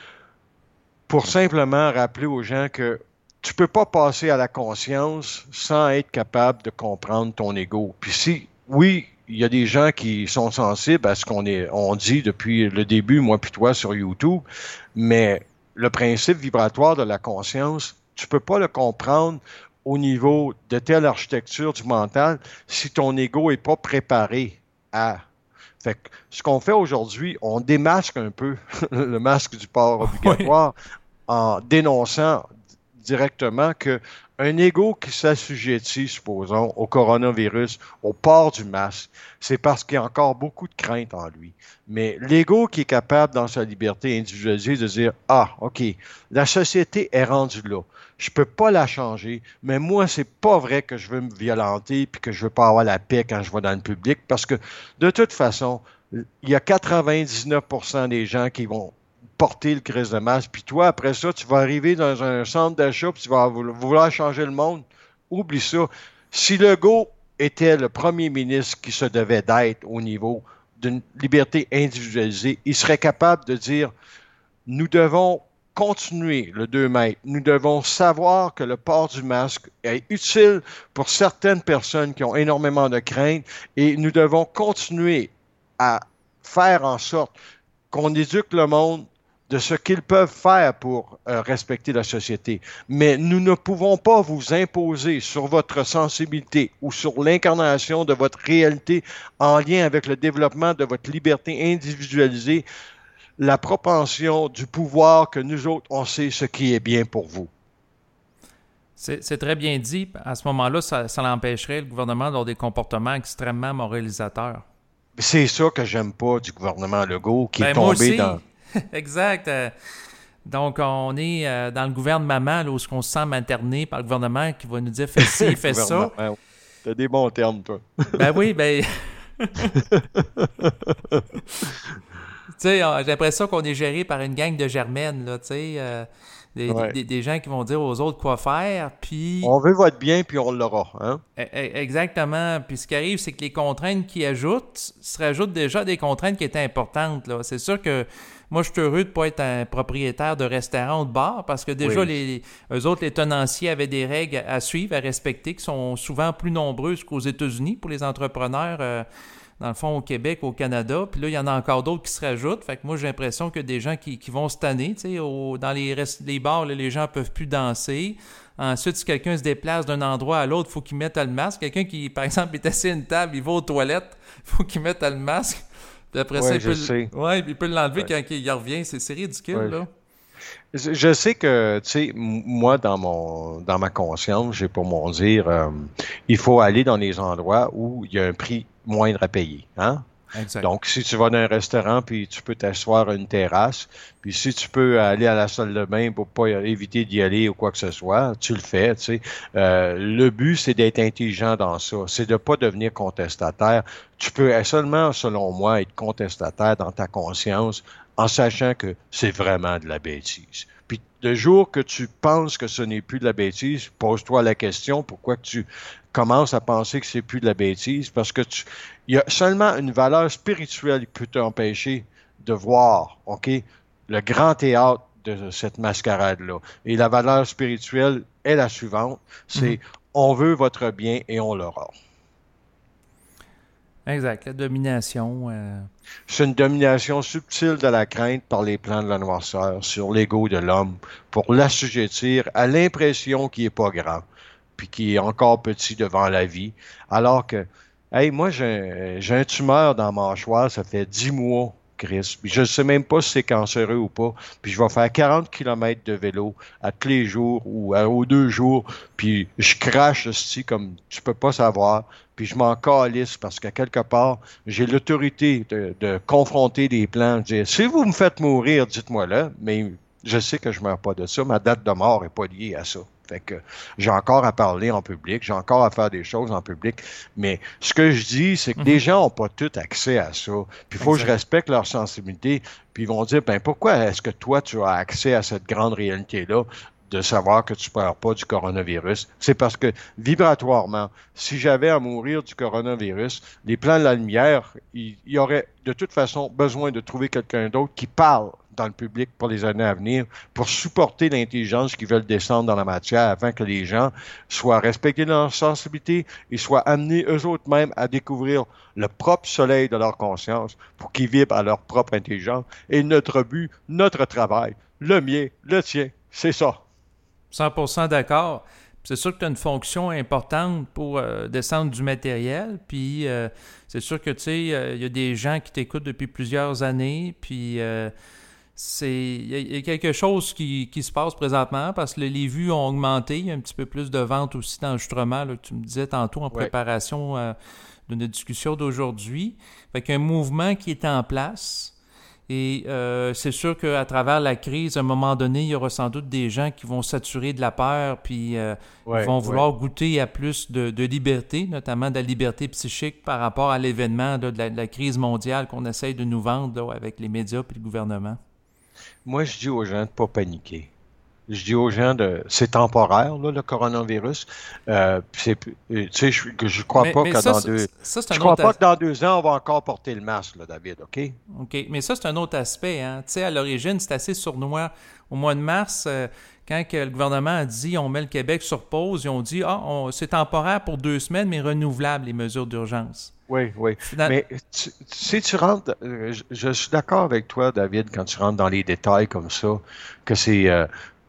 pour simplement rappeler aux gens que tu peux pas passer à la conscience sans être capable de comprendre ton ego. Puis si, oui, il y a des gens qui sont sensibles à ce qu'on est, on dit depuis le début, moi puis toi, sur YouTube, mais le principe vibratoire de la conscience, tu peux pas le comprendre au niveau de telle architecture du mental si ton ego est pas préparé à. Fait que ce qu'on fait aujourd'hui, on démasque un peu le masque du port obligatoire oui. en dénonçant directement que un ego qui s'assujettit, supposons, au coronavirus, au port du masque, c'est parce qu'il y a encore beaucoup de crainte en lui. Mais l'ego qui est capable, dans sa liberté individualisée, de dire « Ah, OK, la société est rendue là. Je peux pas la changer, mais moi, c'est pas vrai que je veux me violenter puis que je veux pas avoir la paix quand je vais dans le public parce que, de toute façon, il y a quatre-vingt-dix-neuf pour cent des gens qui vont porter le crise de masque. Puis toi, après ça, tu vas arriver dans un centre d'achat puis tu vas vouloir changer le monde. Oublie ça. Si Legault était le premier ministre qui se devait d'être au niveau d'une liberté individualisée, il serait capable de dire « Nous devons continuer le deux mètres. Nous devons savoir que le port du masque est utile pour certaines personnes qui ont énormément de crainte et nous devons continuer à faire en sorte qu'on éduque le monde de ce qu'ils peuvent faire pour euh, respecter la société. Mais nous ne pouvons pas vous imposer sur votre sensibilité ou sur l'incarnation de votre réalité en lien avec le développement de votre liberté individualisée la propension du pouvoir que nous autres, on sait ce qui est bien pour vous. » C'est, c'est très bien dit. À ce moment-là, ça, ça l'empêcherait le gouvernement d'avoir des comportements extrêmement moralisateurs. C'est ça que j'aime pas du gouvernement Legault, qui ben est tombé moi aussi. dans... Exact. Euh, donc, on est euh, dans le gouvernement, là, où on se sent materné par le gouvernement qui va nous dire « fais ci, fais ça ». T'as des bons termes, toi. Ben oui, ben... Tu sais, j'ai l'impression qu'on est géré par une gang de germaines, là, tu sais, euh, des, ouais. des, des gens qui vont dire aux autres quoi faire, puis... On veut votre bien, puis on l'aura, hein? Exactement. Puis ce qui arrive, c'est que les contraintes qu'ils ajoutent se rajoutent déjà des contraintes qui étaient importantes, là. C'est sûr que moi, je suis heureux de ne pas être un propriétaire de restaurant ou de bar, parce que déjà, oui. les, eux autres, les tenanciers avaient des règles à suivre, à respecter, qui sont souvent plus nombreuses qu'aux États-Unis pour les entrepreneurs... Euh, dans le fond, au Québec, au Canada. Puis là, il y en a encore d'autres qui se rajoutent. Fait que moi, j'ai l'impression que des gens qui, qui vont se tanner. Tu sais, au, dans les, les bars, là, les gens ne peuvent plus danser. Ensuite, si quelqu'un se déplace d'un endroit à l'autre, il faut qu'il mette le masque. Quelqu'un qui, par exemple, est assis à une table, il va aux toilettes, il faut qu'il mette le masque. Puis après ouais, ça, il peut, le... ouais, il peut l'enlever ouais. quand il revient. C'est, c'est ridicule, ouais. là. Je sais que, tu sais, moi, dans mon dans ma conscience, j'ai pour mon dire, euh, il faut aller dans les endroits où il y a un prix moindre à payer, hein? Exact. Donc, si tu vas dans un restaurant, puis tu peux t'asseoir à une terrasse, puis si tu peux aller à la salle de bain pour pas éviter d'y aller ou quoi que ce soit, tu le fais, tu sais. Euh, le but, c'est d'être intelligent dans ça. C'est de pas devenir contestataire. Tu peux seulement, selon moi, être contestataire dans ta conscience en sachant que c'est vraiment de la bêtise. Puis, le jour que tu penses que ce n'est plus de la bêtise, pose-toi la question, pourquoi que tu commences à penser que c'est plus de la bêtise? Parce que tu, il y a seulement une valeur spirituelle qui peut t'empêcher de voir, OK, le grand théâtre de cette mascarade-là. Et la valeur spirituelle est la suivante, c'est mm-hmm. on veut votre bien et on l'aura. Exact, la domination. Euh... C'est une domination subtile de la crainte par les plans de la noirceur sur l'ego de l'homme pour l'assujettir à l'impression qu'il n'est pas grand, puis qu'il est encore petit devant la vie, alors que, hey, moi, j'ai, j'ai un tumeur dans ma mâchoire, ça fait dix mois, Chris, puis je ne sais même pas si c'est cancéreux ou pas, puis je vais faire quarante kilomètres de vélo à tous les jours ou à, aux deux jours, puis je crache ceci comme tu peux pas savoir, puis je m'en calisse parce qu'à quelque part, j'ai l'autorité de, de confronter les plans, de dire, si vous me faites mourir, dites-moi-le, mais je sais que je ne meurs pas de ça, ma date de mort n'est pas liée à ça. Fait que j'ai encore à parler en public, j'ai encore à faire des choses en public, mais ce que je dis, c'est que mm-hmm. les gens n'ont pas tout accès à ça, puis il faut que je respecte leur sensibilité, puis ils vont dire, ben pourquoi est-ce que toi, tu as accès à cette grande réalité-là de savoir que tu ne perds pas du coronavirus. C'est parce que, vibratoirement, si j'avais à mourir du coronavirus, les plans de la lumière, il y aurait de toute façon besoin de trouver quelqu'un d'autre qui parle dans le public pour les années à venir, pour supporter l'intelligence qu'ils veulent descendre dans la matière afin que les gens soient respectés dans leur sensibilité et soient amenés eux autres mêmes à découvrir le propre soleil de leur conscience pour qu'ils vibrent à leur propre intelligence. Et notre but, notre travail, le mien, le tien, c'est ça. cent pour cent d'accord. C'est sûr que tu as une fonction importante pour euh, descendre du matériel, puis euh, c'est sûr que, tu sais, il euh, y a des gens qui t'écoutent depuis plusieurs années, puis euh, c'est il y, y a quelque chose qui, qui se passe présentement parce que les vues ont augmenté, il y a un petit peu plus de ventes aussi d'enregistrement, là, que tu me disais tantôt en préparation euh, de notre discussion d'aujourd'hui. Fait qu'il y a un mouvement qui est en place. Et euh, c'est sûr qu'à travers la crise, à un moment donné, il y aura sans doute des gens qui vont saturer de la peur, puis euh, ouais, ils vont vouloir ouais. goûter à plus de, de liberté, notamment de la liberté psychique par rapport à l'événement là, de, la, de la crise mondiale qu'on essaye de nous vendre là, avec les médias et le gouvernement. Moi, je dis aux gens de ne pas paniquer. Je dis aux gens de c'est temporaire là, le coronavirus. Euh, c'est, tu sais, je, je crois mais, pas mais que ça, dans deux. Ça, je crois pas as... que dans deux ans on va encore porter le masque, là, David. Ok. Ok. Mais ça c'est un autre aspect. Hein. Tu sais, à l'origine c'est assez sournois. Au mois de mars, euh, quand que le gouvernement a dit on met le Québec sur pause, ils ont dit ah on, c'est temporaire pour deux semaines mais renouvelable les mesures d'urgence. Oui, oui. Dans... Mais tu, si tu rentres, je, je suis d'accord avec toi, David, quand tu rentres dans les détails comme ça, que c'est euh,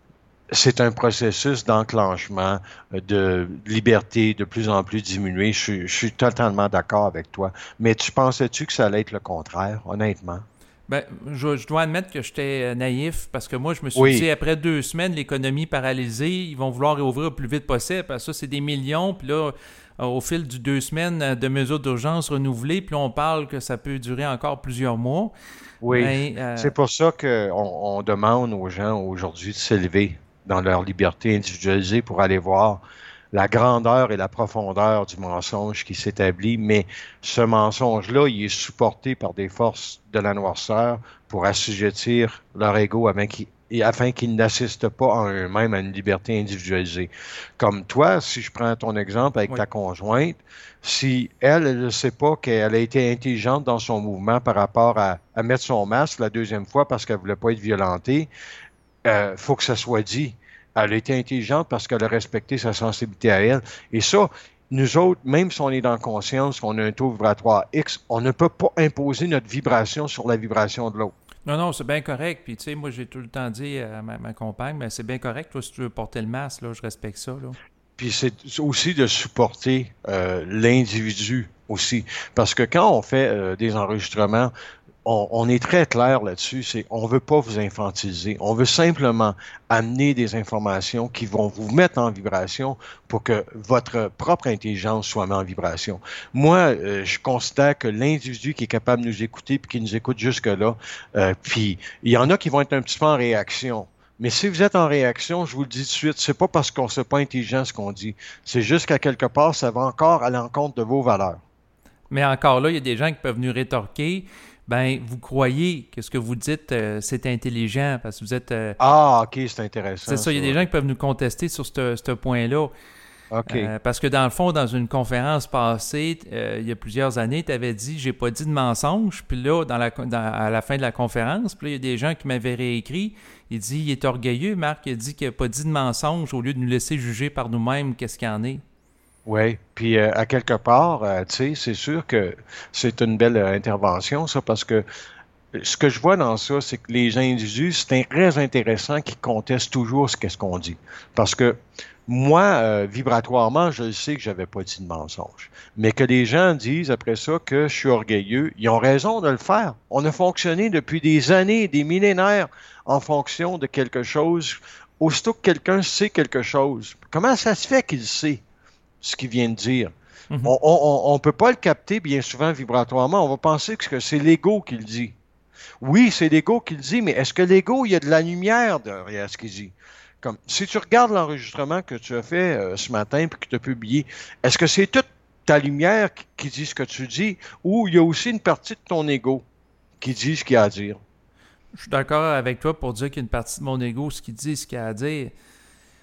c'est un processus d'enclenchement, de liberté de plus en plus diminuée. Je, je suis totalement d'accord avec toi. Mais tu pensais-tu que ça allait être le contraire, honnêtement? Ben, je, je dois admettre que j'étais naïf parce que moi, je me suis oui. dit, après deux semaines, l'économie paralysée, ils vont vouloir réouvrir le plus vite possible parce que ça, c'est des millions. Puis là, au fil de deux semaines de mesures d'urgence renouvelées, puis on parle que ça peut durer encore plusieurs mois. Oui, ben, euh... c'est pour ça qu'on on demande aux gens aujourd'hui de s'élever dans leur liberté individualisée pour aller voir la grandeur et la profondeur du mensonge qui s'établit, mais ce mensonge-là, il est supporté par des forces de la noirceur pour assujettir leur ego afin qu'ils, afin qu'ils n'assistent pas en eux-mêmes à une liberté individualisée. Comme toi, si je prends ton exemple avec oui. ta conjointe, si elle, elle ne sait pas qu'elle a été intelligente dans son mouvement par rapport à, à mettre son masque la deuxième fois parce qu'elle ne voulait pas être violentée, il euh, faut que ça soit dit. Elle a été intelligente parce qu'elle a respecté sa sensibilité à elle. Et ça, nous autres, même si on est dans conscience qu'on a un taux vibratoire X, on ne peut pas imposer notre vibration sur la vibration de l'autre. Non, non, c'est bien correct. Puis, tu sais, moi, j'ai tout le temps dit à ma, ma compagne, mais c'est bien correct, toi, si tu veux porter le masque, là, je respecte ça, là. Puis c'est aussi de supporter euh, l'individu aussi. Parce que quand on fait euh, des enregistrements, On, on est très clair là-dessus, c'est on veut pas vous infantiliser, on veut simplement amener des informations qui vont vous mettre en vibration pour que votre propre intelligence soit mise en vibration. Moi, euh, je considère que l'individu qui est capable de nous écouter puis qui nous écoute jusque-là, euh, puis il y en a qui vont être un petit peu en réaction. Mais si vous êtes en réaction, je vous le dis tout de suite, c'est pas parce qu'on n'est pas intelligent ce qu'on dit, c'est juste qu'à quelque part, ça va encore à l'encontre de vos valeurs. Mais encore là, il y a des gens qui peuvent nous rétorquer. Ben, vous croyez que ce que vous dites, euh, c'est intelligent parce que vous êtes... Euh, ah, OK, c'est intéressant. C'est ça, il y a des gens qui peuvent nous contester sur ce, ce point-là. OK. Euh, parce que dans le fond, dans une conférence passée, euh, il y a plusieurs années, tu avais dit « j'ai pas dit de mensonge », puis là, dans la, dans, à la fin de la conférence, puis là, il y a des gens qui m'avaient réécrit, il dit « il est orgueilleux, Marc, il a dit qu'il n'a pas dit de mensonge au lieu de nous laisser juger par nous-mêmes qu'est-ce qu'il y en est ». Oui, puis euh, à quelque part, euh, tu sais, c'est sûr que c'est une belle euh, intervention, ça, parce que ce que je vois dans ça, c'est que les individus, c'est très intéressant qu'ils contestent toujours ce qu'est-ce qu'on dit. Parce que moi, euh, vibratoirement, je sais que j'avais pas dit de mensonge. Mais que les gens disent après ça que je suis orgueilleux, ils ont raison de le faire. On a fonctionné depuis des années, des millénaires, en fonction de quelque chose. Aussitôt que quelqu'un sait quelque chose, comment ça se fait qu'il sait ce qu'il vient de dire? Mm-hmm. On ne peut pas le capter bien souvent vibratoirement. On va penser que c'est l'ego qui le dit. Oui, c'est l'ego qui le dit, mais est-ce que l'ego, il y a de la lumière derrière ce qu'il dit? Comme, si tu regardes l'enregistrement que tu as fait euh, ce matin et que tu as publié, est-ce que c'est toute ta lumière qui, qui dit ce que tu dis ou il y a aussi une partie de ton ego qui dit ce qu'il y a à dire? Je suis d'accord avec toi pour dire qu'il y a une partie de mon ego, ce qu'il dit, ce qu'il y a à dire.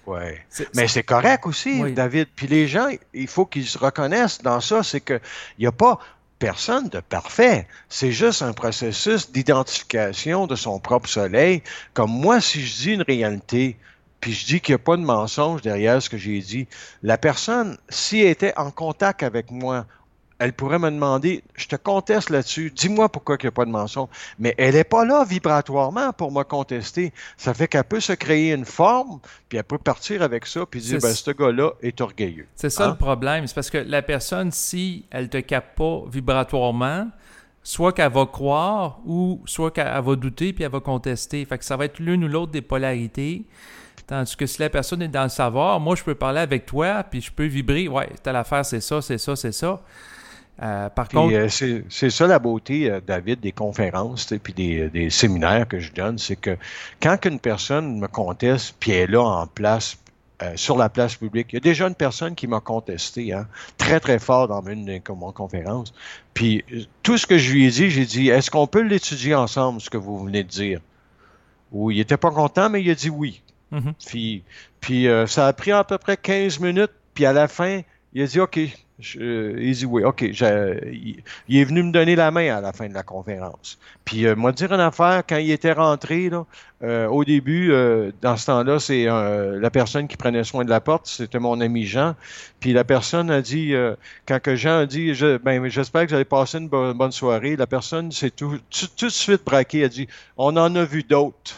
Oui. C'est, Mais c'est... c'est correct aussi, Oui. David. Puis les gens, il faut qu'ils se reconnaissent dans ça, c'est qu'il n'y a pas personne de parfait. C'est juste un processus d'identification de son propre soleil. Comme moi, si je dis une réalité, puis je dis qu'il n'y a pas de mensonge derrière ce que j'ai dit, la personne, si elle était en contact avec moi, elle pourrait me demander, je te conteste là-dessus, dis-moi pourquoi il n'y a pas de mensonge. Mais elle n'est pas là vibratoirement pour me contester. Ça fait qu'elle peut se créer une forme, puis elle peut partir avec ça, puis dire, ben, ce gars-là est orgueilleux. C'est ça hein? le problème. C'est parce que la personne, si elle ne te capte pas vibratoirement, soit qu'elle va croire, ou soit qu'elle va douter, puis elle va contester. Fait que ça va être l'une ou l'autre des polarités. Tandis que si la personne est dans le savoir, moi, je peux parler avec toi, puis je peux vibrer. Ouais, telle affaire, c'est ça, c'est ça, c'est ça. Euh, par Puis contre, euh, c'est, c'est ça la beauté, euh, David, des conférences, puis des, des séminaires que je donne, c'est que quand une personne me conteste, puis elle est là en place, euh, sur la place publique, il y a déjà une personne qui m'a contesté, hein, très très fort dans une de mes conférences. Puis tout ce que je lui ai dit, j'ai dit, est-ce qu'on peut l'étudier ensemble, ce que vous venez de dire? Ou il était pas content, mais il a dit oui. mm-hmm. Puis, puis euh, ça a pris à peu près quinze minutes, puis à la fin, il a dit OK. Je, il dit oui, OK. Il, il est venu me donner la main à la fin de la conférence. Puis, euh, moi, dire une affaire, quand il était rentré, là, euh, au début, euh, dans ce temps-là, c'est euh, la personne qui prenait soin de la porte, c'était mon ami Jean. Puis la personne a dit, euh, quand que Jean a dit, je, ben, j'espère que vous allez passer une bo- bonne soirée, la personne s'est tout, tout, tout de suite braquée, elle a dit, on en a vu d'autres.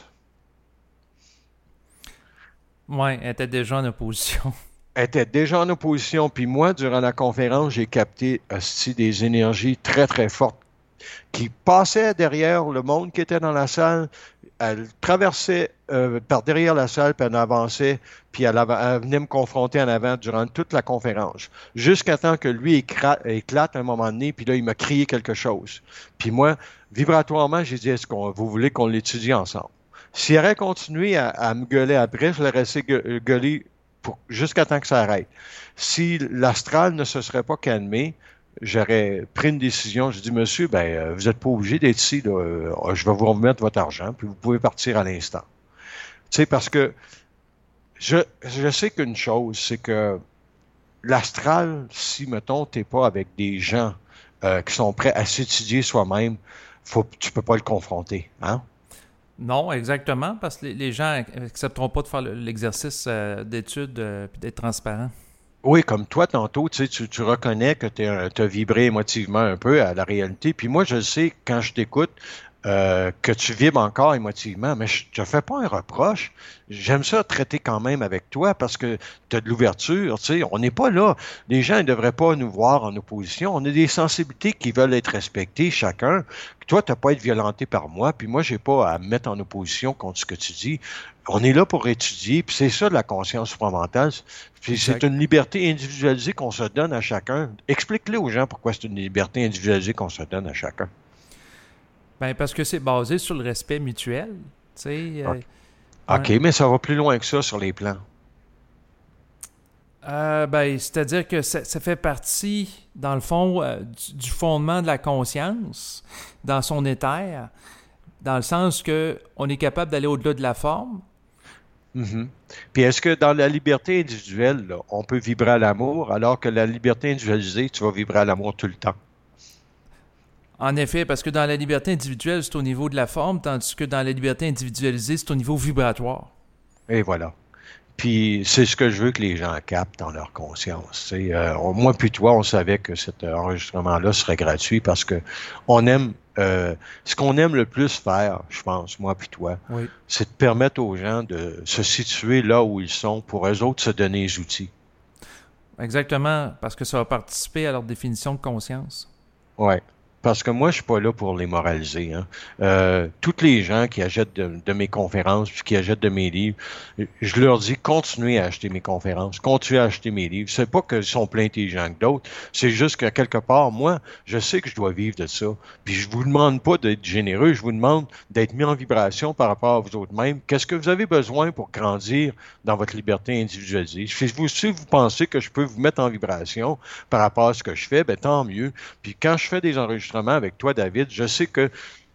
Oui, elle était déjà en opposition. Elle était déjà en opposition, puis moi, durant la conférence, j'ai capté hostie, des énergies très, très fortes qui passaient derrière le monde qui était dans la salle. Elle traversait euh, par derrière la salle, puis elle avançait, puis elle, av- elle venait me confronter en avant durant toute la conférence, jusqu'à temps que lui écra- éclate à un moment donné, puis là, il m'a crié quelque chose. Puis moi, vibratoirement, j'ai dit, est-ce que vous voulez qu'on l'étudie ensemble? S'il aurait continué à, à me gueuler après, je l'aurais laissé gue- gueuler pour- jusqu'à temps que ça arrête. Si l'astral ne se serait pas calmé, j'aurais pris une décision. J'ai dit, monsieur, ben, euh, vous n'êtes pas obligé d'être ici. Là. Euh, je vais vous remettre votre argent, puis vous pouvez partir à l'instant. Tu sais, parce que je, je sais qu'une chose, c'est que l'astral, si, mettons, tu n'es pas avec des gens euh, qui sont prêts à s'étudier soi-même, faut, tu ne peux pas le confronter. Hein? Non, exactement, parce que les, les gens n'accepteront pas de faire le, l'exercice euh, d'étude euh, et d'être transparent. Oui, comme toi, tantôt, tu sais, tu, tu reconnais que tu as vibré émotivement un peu à la réalité. Puis moi, je sais, quand je t'écoute, euh, que tu vibres encore émotivement, mais je te fais pas un reproche. J'aime ça traiter quand même avec toi parce que tu as de l'ouverture, tu sais. On n'est pas là. Les gens ne devraient pas nous voir en opposition. On a des sensibilités qui veulent être respectées, chacun. Toi, tu n'as pas à être violenté par moi, puis moi, j'ai pas à me mettre en opposition contre ce que tu dis. On est là pour étudier, puis c'est ça de la conscience supramentale. Puis c'est une liberté individualisée qu'on se donne à chacun. Explique-le aux gens pourquoi c'est une liberté individualisée qu'on se donne à chacun. Ben, parce que c'est basé sur le respect mutuel. Tu sais, euh, OK, okay, mais ça va plus loin que ça sur les plans. Euh, ben, c'est-à-dire que ça, ça fait partie, dans le fond, euh, du, du fondement de la conscience, dans son éther, dans le sens que on est capable d'aller au-delà de la forme. Mm-hmm. Puis est-ce que dans la liberté individuelle, là, on peut vibrer à l'amour, alors que la liberté individualisée, tu vas vibrer à l'amour tout le temps? En effet, parce que dans la liberté individuelle, c'est au niveau de la forme, tandis que dans la liberté individualisée, c'est au niveau vibratoire. Et voilà. Puis c'est ce que je veux que les gens captent dans leur conscience. Euh, on, moi puis toi, on savait que cet enregistrement-là serait gratuit parce que on aime euh, ce qu'on aime le plus faire, je pense, moi puis toi, oui. c'est de permettre aux gens de se situer là où ils sont pour eux autres se donner les outils. Exactement, parce que ça va participer à leur définition de conscience. Ouais. Parce que moi, je suis pas là pour les moraliser. Hein. Euh, toutes les gens qui achètent de, de mes conférences, puis qui achètent de mes livres, je leur dis, continuez à acheter mes conférences, continuez à acheter mes livres. C'est pas qu'ils sont plus intelligents que d'autres, c'est juste que quelque part, moi, je sais que je dois vivre de ça. Puis je vous demande pas d'être généreux, je vous demande d'être mis en vibration par rapport à vous autres mêmes. Qu'est-ce que vous avez besoin pour grandir dans votre liberté individualisée? Si vous, si vous pensez que je peux vous mettre en vibration par rapport à ce que je fais, ben tant mieux. Puis quand je fais des enregistrements avec toi, David, je sais que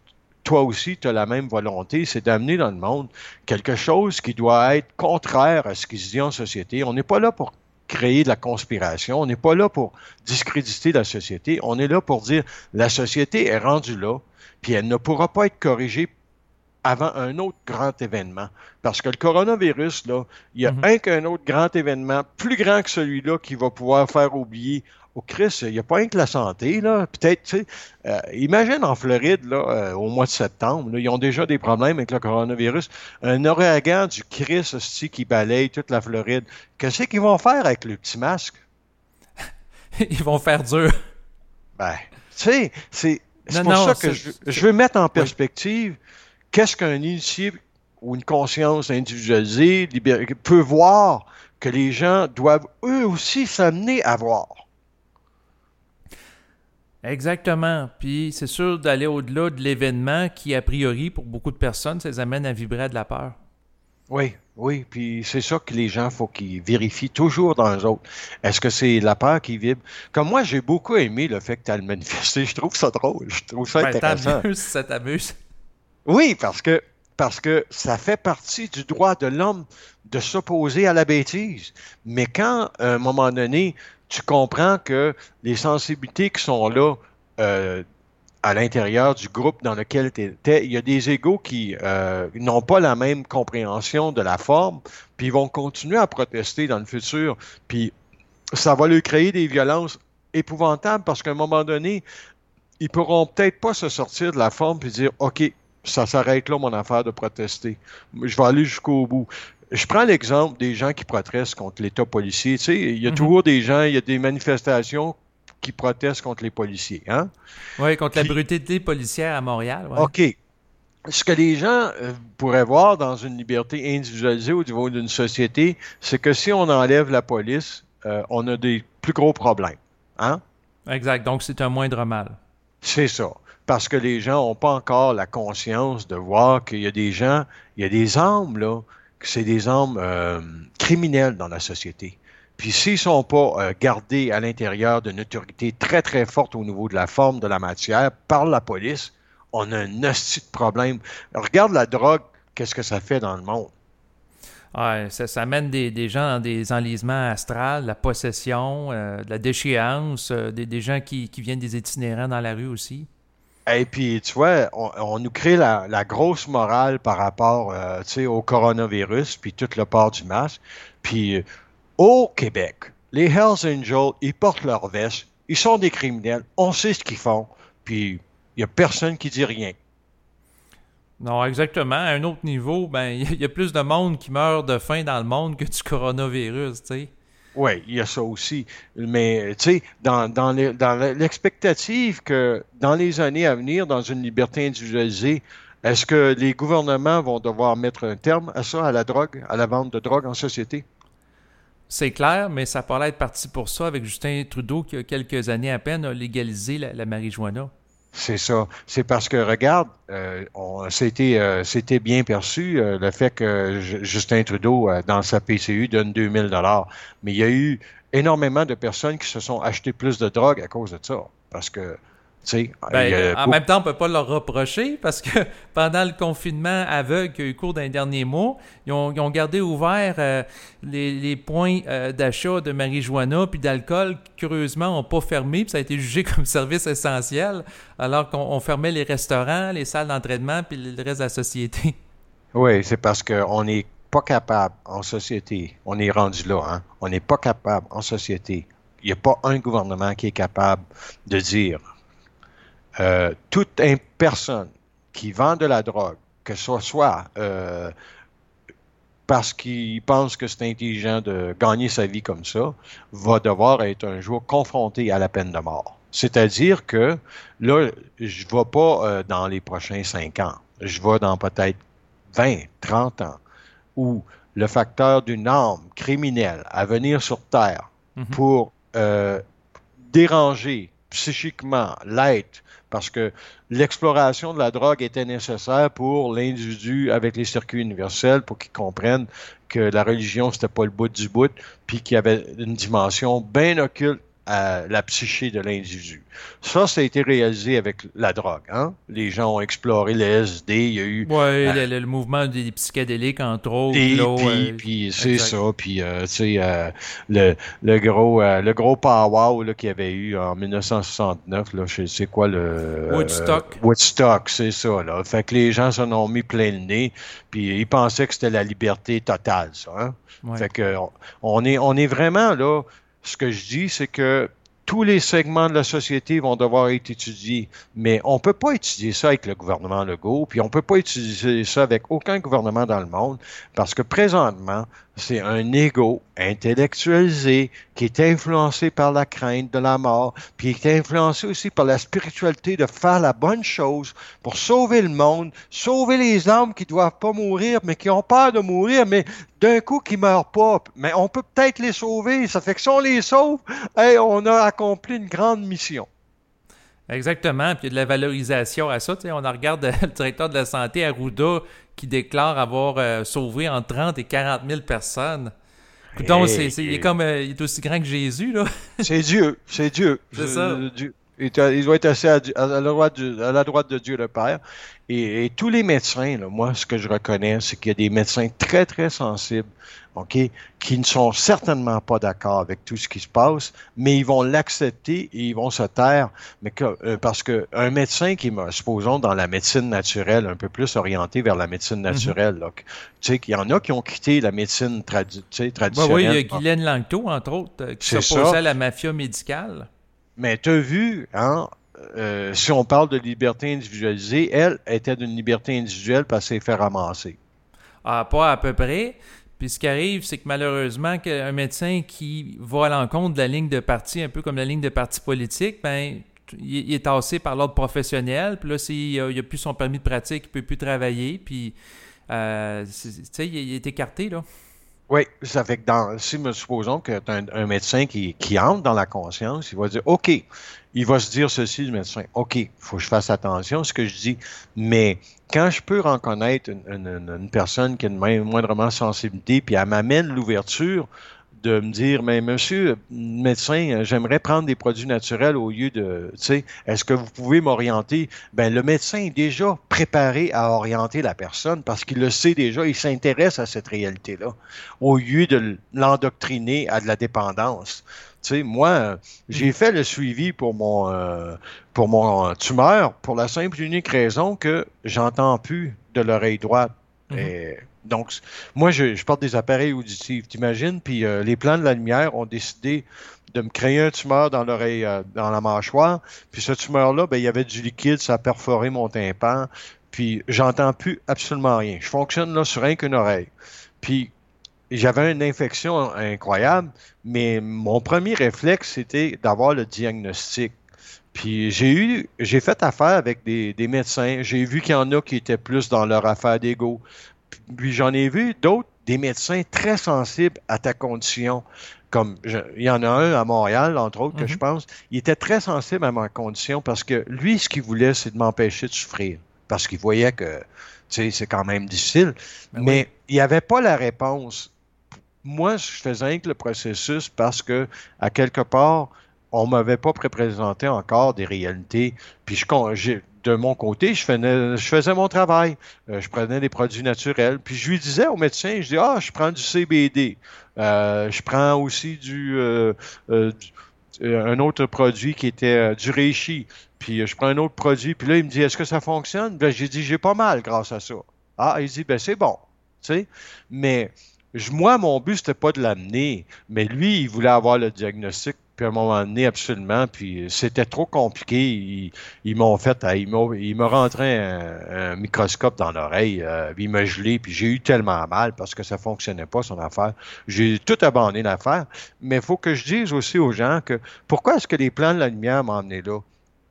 toi aussi, tu as la même volonté, c'est d'amener dans le monde quelque chose qui doit être contraire à ce qui se dit en société. On n'est pas là pour créer de la conspiration, on n'est pas là pour discréditer la société, on est là pour dire la société est rendue là, puis elle ne pourra pas être corrigée avant un autre grand événement. Parce que le coronavirus, là, il y a mm-hmm. un qu'un autre grand événement, plus grand que celui-là, qui va pouvoir faire oublier au Christ, il n'y a pas rien que la santé, là. Peut-être, tu sais, euh, imagine en Floride, là, euh, au mois de septembre, là, ils ont déjà des problèmes avec le coronavirus. Un ouragan du Christ, hostie, qui balaye toute la Floride. Qu'est-ce qu'ils vont faire avec le petit masque? Ils vont faire dur. Ben, tu sais, c'est, c'est non, pour non, ça que c'est, je, c'est... je veux mettre en perspective oui. qu'est-ce qu'un initié ou une conscience individualisée libérée, peut voir que les gens doivent eux aussi s'amener à voir. Exactement. Puis c'est sûr d'aller au-delà de l'événement qui, a priori, pour beaucoup de personnes, ça les amène à vibrer à de la peur. Oui, oui. Puis c'est ça que les gens, il faut qu'ils vérifient toujours dans eux autres. Est-ce que c'est la peur qui vibre? Comme moi, j'ai beaucoup aimé le fait que tu as le manifesté. Je trouve ça drôle. Je trouve ça ben, intéressant. T'amuses, ça t'amuse. Oui, parce que parce que ça fait partie du droit de l'homme de s'opposer à la bêtise. Mais quand, à un moment donné, tu comprends que les sensibilités qui sont là euh, à l'intérieur du groupe dans lequel tu étais, il y a des égos qui euh, n'ont pas la même compréhension de la forme, puis ils vont continuer à protester dans le futur, puis ça va leur créer des violences épouvantables parce qu'à un moment donné, ils pourront peut-être pas se sortir de la forme puis dire « OK, ça s'arrête là, mon affaire de protester. Je vais aller jusqu'au bout. » Je prends l'exemple des gens qui protestent contre l'État policier. Tu sais, il y a mm-hmm. toujours des gens, il y a des manifestations qui protestent contre les policiers. Hein? Oui, contre Puis, la brutalité policière à Montréal. Ouais. OK. Ce que les gens euh, pourraient voir dans une liberté individualisée au niveau d'une société, c'est que si on enlève la police, euh, on a des plus gros problèmes. Hein? Exact. Donc, c'est un moindre mal. C'est ça. Parce que les gens n'ont pas encore la conscience de voir qu'il y a des gens, il y a des âmes, là, que c'est des âmes euh, criminelles dans la société. Puis s'ils ne sont pas euh, gardés à l'intérieur d'une autorité très, très forte au niveau de la forme de la matière par la police, on a un hostie de problème. Regarde la drogue, qu'est-ce que ça fait dans le monde? Ouais, ça, ça amène des, des gens dans des enlisements astrales, la possession, euh, de la déchéance, euh, des, des gens qui, qui viennent des itinérants dans la rue aussi. Et puis, tu vois, on, on nous crée la, la grosse morale par rapport euh, tu sais, au coronavirus, puis tout le port du masque. Puis, euh, au Québec, les Hells Angels, ils portent leur veste, ils sont des criminels, on sait ce qu'ils font, puis il n'y a personne qui dit rien. Non, exactement. À un autre niveau, ben il y, y a plus de monde qui meurt de faim dans le monde que du coronavirus, tu sais. Oui, il y a ça aussi. Mais, tu sais, dans, dans, les, dans l'expectative que dans les années à venir, dans une liberté individualisée, est-ce que les gouvernements vont devoir mettre un terme à ça, à la drogue, à la vente de drogue en société? C'est clair, mais ça parlait être parti pour ça avec Justin Trudeau qui, il y a quelques années à peine, a légalisé la, la marijuana. C'est ça. C'est parce que, regarde, euh, on, c'était, euh, c'était bien perçu euh, le fait que Justin Trudeau, euh, dans sa P C U, donne deux mille dollars. Mais il y a eu énormément de personnes qui se sont achetées plus de drogue à cause de ça. Parce que, tu sais... Ben, en même temps, on ne peut pas leur reprocher parce que pendant le confinement aveugle qui a eu cours dans les derniers mois, ils ont, ils ont gardé ouverts euh, les, les points euh, d'achat de marijuana puis d'alcool qui, curieusement, n'ont pas fermé. Puis ça a été jugé comme service essentiel alors qu'on on fermait les restaurants, les salles d'entraînement puis le reste de la société. Oui, c'est parce qu'on n'est pas capable en société. On est rendu là, hein? On n'est pas capable en société. Il n'y a pas un gouvernement qui est capable de dire... Euh, toute une personne qui vend de la drogue, que ce soit euh, parce qu'il pense que c'est intelligent de gagner sa vie comme ça, va devoir être un jour confronté à la peine de mort. C'est-à-dire que là, je ne vais pas euh, dans les prochains cinq ans, je vais dans peut-être vingt, trente ans, où le facteur d'une arme criminelle à venir sur Terre mm-hmm. pour euh, déranger psychiquement l'être, parce que l'exploration de la drogue était nécessaire pour l'individu avec les circuits universels, pour qu'il comprenne que la religion, c'était pas le bout du bout, puis qu'il y avait une dimension bien occulte à la psyché de l'individu. Ça, ça a été réalisé avec la drogue. Hein? Les gens ont exploré le L S D, il y a eu... Oui, euh, le, le, le mouvement des psychédéliques, entre autres. Et là, puis, euh, puis c'est exact. ça. Puis, euh, tu sais, euh, le, le gros, euh, le gros powwow là, qu'il y avait eu en mille neuf cent soixante-neuf, là, je sais quoi, le... euh, Woodstock. Woodstock, c'est ça, là. Fait que les gens s'en ont mis plein le nez, puis ils pensaient que c'était la liberté totale, ça, hein? Ouais. Fait que, on, on est, on est vraiment, là, ce que je dis, c'est que tous les segments de la société vont devoir être étudiés, mais on peut pas étudier ça avec le gouvernement Legault, puis on peut pas étudier ça avec aucun gouvernement dans le monde, parce que présentement, c'est un ego intellectualisé qui est influencé par la crainte de la mort, puis qui est influencé aussi par la spiritualité de faire la bonne chose pour sauver le monde, sauver les âmes qui doivent pas mourir, mais qui ont peur de mourir, mais d'un coup qui meurent pas. Mais on peut peut-être les sauver. Ça fait que si on les sauve, hey, on a accompli une grande mission. Exactement, puis il y a de la valorisation à ça. Tu sais, on en regarde le directeur de la santé, Arruda, qui déclare avoir euh, sauvé entre trente et quarante mille personnes. Donc, Hey, c'est, c'est, il, est comme, euh, il est aussi grand que Jésus, là. c'est Dieu, c'est Dieu. C'est ça. Dieu. Il doit être assis à, à, la droite de, à la droite de Dieu le Père. Et, et tous les médecins, là, moi, ce que je reconnais, c'est qu'il y a des médecins très, très sensibles, OK, qui ne sont certainement pas d'accord avec tout ce qui se passe, mais ils vont l'accepter et ils vont se taire. Mais que, euh, parce qu'un médecin qui est, supposons, dans la médecine naturelle, un peu plus orienté vers la médecine naturelle, mm-hmm. là, tu sais, qu'il y en a qui ont quitté la médecine tradi- traditionnelle. Ben oui, il y a Guylaine Langto, entre autres, qui s'opposait à la mafia médicale. Mais tu as vu, hein, euh, si on parle de liberté individualisée, elle était d'une liberté individuelle parce qu'elle s'est fait ramasser. Ah, pas à peu près. Puis ce qui arrive, c'est que malheureusement, un médecin qui va à l'encontre de la ligne de parti, un peu comme la ligne de parti politique, ben, il est tassé par l'ordre professionnel. Puis là, s'il n'a plus son permis de pratique, il ne peut plus travailler. Puis, euh, tu sais, il est écarté, là. Oui, ça fait que dans, si nous supposons que tu as un, un médecin qui, qui entre dans la conscience, il va dire, OK, il va se dire ceci, le médecin, OK, il faut que je fasse attention à ce que je dis, mais quand je peux reconnaître une, une, une personne qui a une moindrement sensibilité, puis elle m'amène l'ouverture de me dire, mais monsieur médecin, j'aimerais prendre des produits naturels au lieu de, tu sais, est-ce que vous pouvez m'orienter? Ben, le médecin est déjà préparé à orienter la personne parce qu'il le sait déjà, il s'intéresse à cette réalité-là, au lieu de l'endoctriner à de la dépendance. Tu sais, moi, j'ai fait le suivi pour mon, euh, pour mon tumeur pour la simple et unique raison que j'entends plus de l'oreille droite. Mm-hmm. Et, donc, moi, je, je porte des appareils auditifs, t'imagines? Puis euh, les plans de la lumière ont décidé de me créer un tumeur dans l'oreille, euh, dans la mâchoire. Puis ce tumeur-là, ben, il y avait du liquide, ça a perforé mon tympan. Puis j'entends plus absolument rien. Je fonctionne là sur rien qu'une oreille. Puis j'avais une infection incroyable, mais mon premier réflexe, c'était d'avoir le diagnostic. Puis j'ai eu, j'ai fait affaire avec des, des médecins. J'ai vu qu'il y en a qui étaient plus dans leur affaire d'ego. Puis j'en ai vu d'autres, des médecins très sensibles à ta condition. Comme je, il y en a un à Montréal, entre autres, mm-hmm. que je pense, il était très sensible à ma condition parce que lui, ce qu'il voulait, c'est de m'empêcher de souffrir. Parce qu'il voyait que, tu sais, c'est quand même difficile. Ben mais oui. Il n'y avait pas la réponse. Moi, je faisais rien que le processus parce que, à quelque part, on ne m'avait pas représenté encore des réalités. Puis je, j'ai, de mon côté, je faisais, je faisais mon travail. Euh, je prenais des produits naturels. Puis je lui disais au médecin, je dis, ah, je prends du C B D. Euh, je prends aussi du, euh, euh, du un autre produit qui était euh, du reishi. Puis euh, je prends un autre produit. Puis là, il me dit, est-ce que ça fonctionne? Ben, j'ai dit, j'ai pas mal grâce à ça. Ah, il dit, ben c'est bon. Tu sais, mais je, moi, mon but, c'était pas de l'amener. Mais lui, il voulait avoir le diagnostic. Puis à un moment donné, absolument, puis c'était trop compliqué. Ils, ils m'ont fait, ils m'ont, ils m'ont rentré un, un microscope dans l'oreille, euh, puis ils m'ont gelé, puis j'ai eu tellement mal parce que ça fonctionnait pas, son affaire. J'ai tout abandonné l'affaire. Mais il faut que je dise aussi aux gens que pourquoi est-ce que les plans de la lumière m'ont emmené là?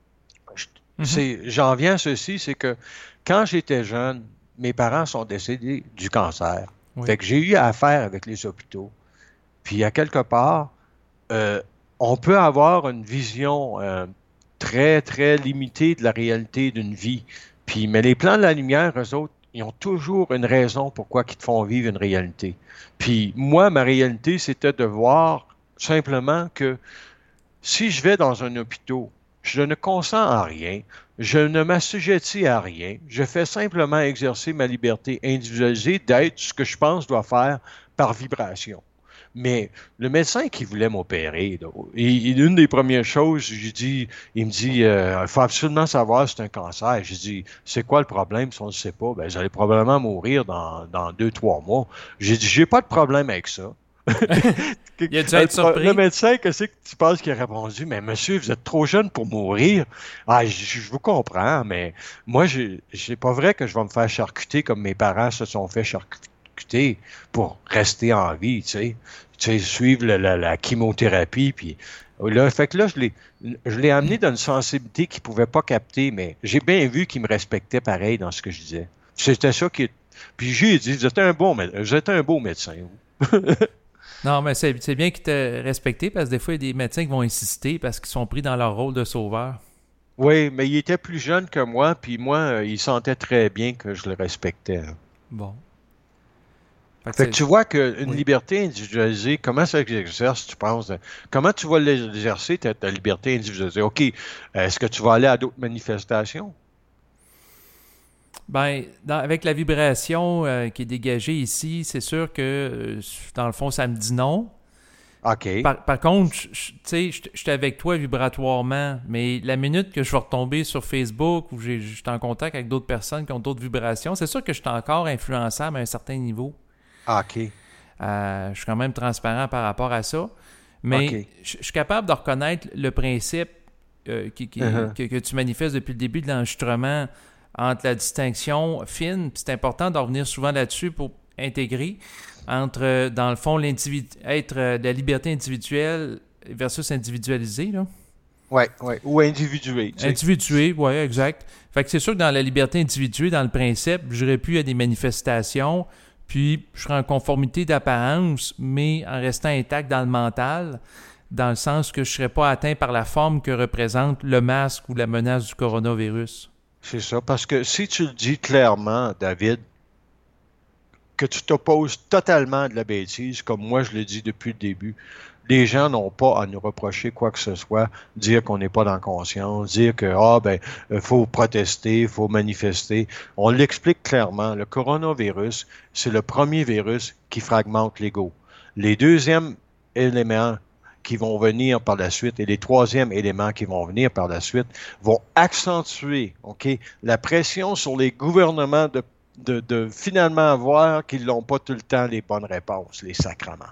Je, mm-hmm. c'est, j'en viens à ceci, c'est que quand j'étais jeune, mes parents sont décédés du cancer. Oui. Fait que j'ai eu affaire avec les hôpitaux. Puis à quelque part, euh, on peut avoir une vision euh, très, très limitée de la réalité d'une vie. Puis, mais les plans de la lumière, eux autres, ils ont toujours une raison pourquoi ils te font vivre une réalité. Puis moi, ma réalité, c'était de voir simplement que Si je vais dans un hôpital, je ne consens à rien, je ne m'assujettis à rien, je fais simplement exercer ma liberté individualisée d'être ce que je pense doit faire par vibration. Mais le médecin qui voulait m'opérer, là, et, et une des premières choses, j'ai dit, il me dit, euh, il faut absolument savoir si c'est un cancer. J'ai dit, c'est quoi le problème si on ne le sait pas? Ben, vous allez probablement mourir dans, dans deux, trois mois. J'ai dit, j'ai pas de problème avec ça. Il a dû être surpris. Le médecin, qu'est-ce que tu penses qu'il a répondu? Mais monsieur, vous êtes trop jeune pour mourir. Ah, je, je vous comprends, mais moi, je, c'est pas vrai que je vais me faire charcuter comme mes parents se sont fait charcuter pour rester en vie, tu sais. Tu sais, suivre la, la, la chimiothérapie, puis là, fait que là, je l'ai, je l'ai amené dans une sensibilité qu'il pouvait pas capter, mais j'ai bien vu qu'il me respectait pareil dans ce que je disais. C'était ça qui... Puis j'ai dit, vous êtes un bon, vous êtes un beau médecin, vous. Non, mais c'est, c'est bien qu'ils t'aient respecté parce que des fois, il y a des médecins qui vont insister parce qu'ils sont pris dans leur rôle de sauveur. Oui, mais il était plus jeune que moi, puis moi, euh, il sentait très bien que je le respectais. Bon. Fait que, Fait que tu vois qu'une oui. liberté individualisée, comment ça s'exerce, tu penses? Comment tu vas l'exercer, ta, ta liberté individualisée? OK, est-ce que tu vas aller à d'autres manifestations? Ben, dans- avec la vibration euh, qui est dégagée ici, c'est sûr que, euh, dans le fond, ça me dit non. OK. Par, par contre, je- je- tu sais, je je suis avec toi vibratoirement, mais la minute que je vais retomber sur Facebook ou j'ai- je suis en contact avec d'autres personnes qui ont d'autres vibrations, c'est sûr que je suis encore influençable à un certain niveau. OK. Euh, je suis quand même transparent par rapport à ça. Mais OK. je je suis capable de reconnaître le principe euh, qui, qui- Uh-huh. que, que tu manifestes depuis le début de l'enregistrement entre la distinction fine, puis c'est important de revenir souvent là-dessus pour intégrer entre, euh, dans le fond, l'individu- être euh, de la liberté individuelle versus individualisée, là. Oui, oui. Ou individué. Tu sais. Individué, oui, exact. Fait que c'est sûr que dans la liberté individuée, dans le principe, j'aurais pu à des manifestations, puis je serais en conformité d'apparence, mais en restant intact dans le mental, dans le sens que je ne serais pas atteint par la forme que représente le masque ou la menace du coronavirus. C'est ça. Parce que si tu le dis clairement, David, que tu t'opposes totalement de la bêtise, comme moi je le dis depuis le début, les gens n'ont pas à nous reprocher quoi que ce soit, dire qu'on n'est pas dans la conscience, dire que, ah, ben, il faut protester, il faut manifester. On l'explique clairement. Le coronavirus, c'est le premier virus qui fragmente l'ego. Les deuxièmes éléments qui vont venir par la suite et les troisièmes éléments qui vont venir par la suite vont accentuer, OK, la pression sur les gouvernements de, de, de finalement voir qu'ils n'ont pas tout le temps les bonnes réponses, les sacrements.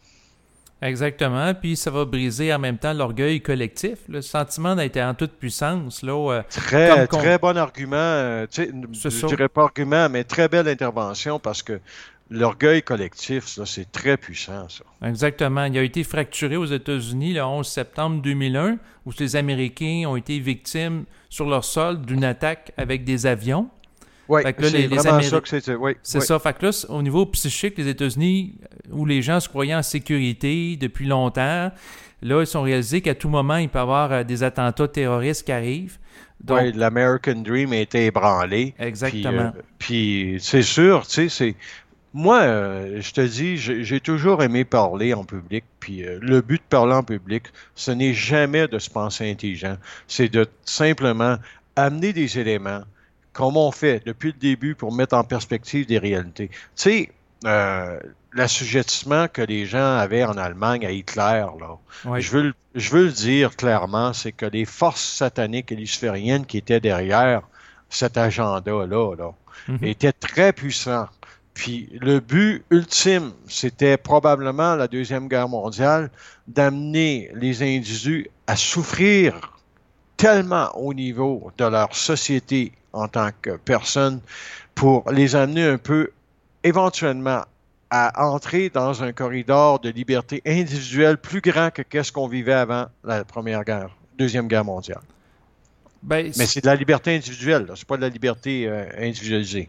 Exactement, puis ça va briser en même temps l'orgueil collectif, le sentiment d'être en toute puissance. Là, euh, Très, comme très bon argument. euh, tu sais, C'est je ça. dirais pas argument, mais très belle intervention parce que l'orgueil collectif, ça, c'est très puissant, ça. Exactement. Il a été fracturé aux États-Unis le onze septembre deux mille un, où les Américains ont été victimes sur leur sol d'une attaque avec des avions. Oui, Fait que là, c'est les- les vraiment Améri- ça que c'était. Oui, C'est oui. ça. Fait que là, c- au niveau psychique, les États-Unis, où les gens se croyaient en sécurité depuis longtemps, là, ils sont réalisés qu'à tout moment, il peut y avoir euh, des attentats terroristes qui arrivent. Donc, Oui, l'American Dream a été ébranlé. exactement. Puis, euh, puis c'est sûr, tu sais, c'est. Moi, euh, je te dis, j'ai j'ai toujours aimé parler en public. Puis euh, le but de parler en public, ce n'est jamais de se penser intelligent. C'est de simplement amener des éléments, comme on fait depuis le début pour mettre en perspective des réalités. Tu sais, euh, l'assujettissement que les gens avaient en Allemagne à Hitler, là, Oui. je veux, le- je veux le dire clairement, c'est que les forces sataniques et lucifériennes qui étaient derrière cet agenda-là, là, Mhm. étaient très puissants. Puis le but ultime, c'était probablement la Deuxième Guerre mondiale, d'amener les individus à souffrir tellement au niveau de leur société en tant que personne pour les amener un peu éventuellement à entrer dans un corridor de liberté individuelle plus grand que qu'est-ce qu'on vivait avant la Première Guerre, Deuxième Guerre mondiale. Ben, Mais c'est- c'est de la liberté individuelle, là. C'est pas de la liberté euh, individualisée.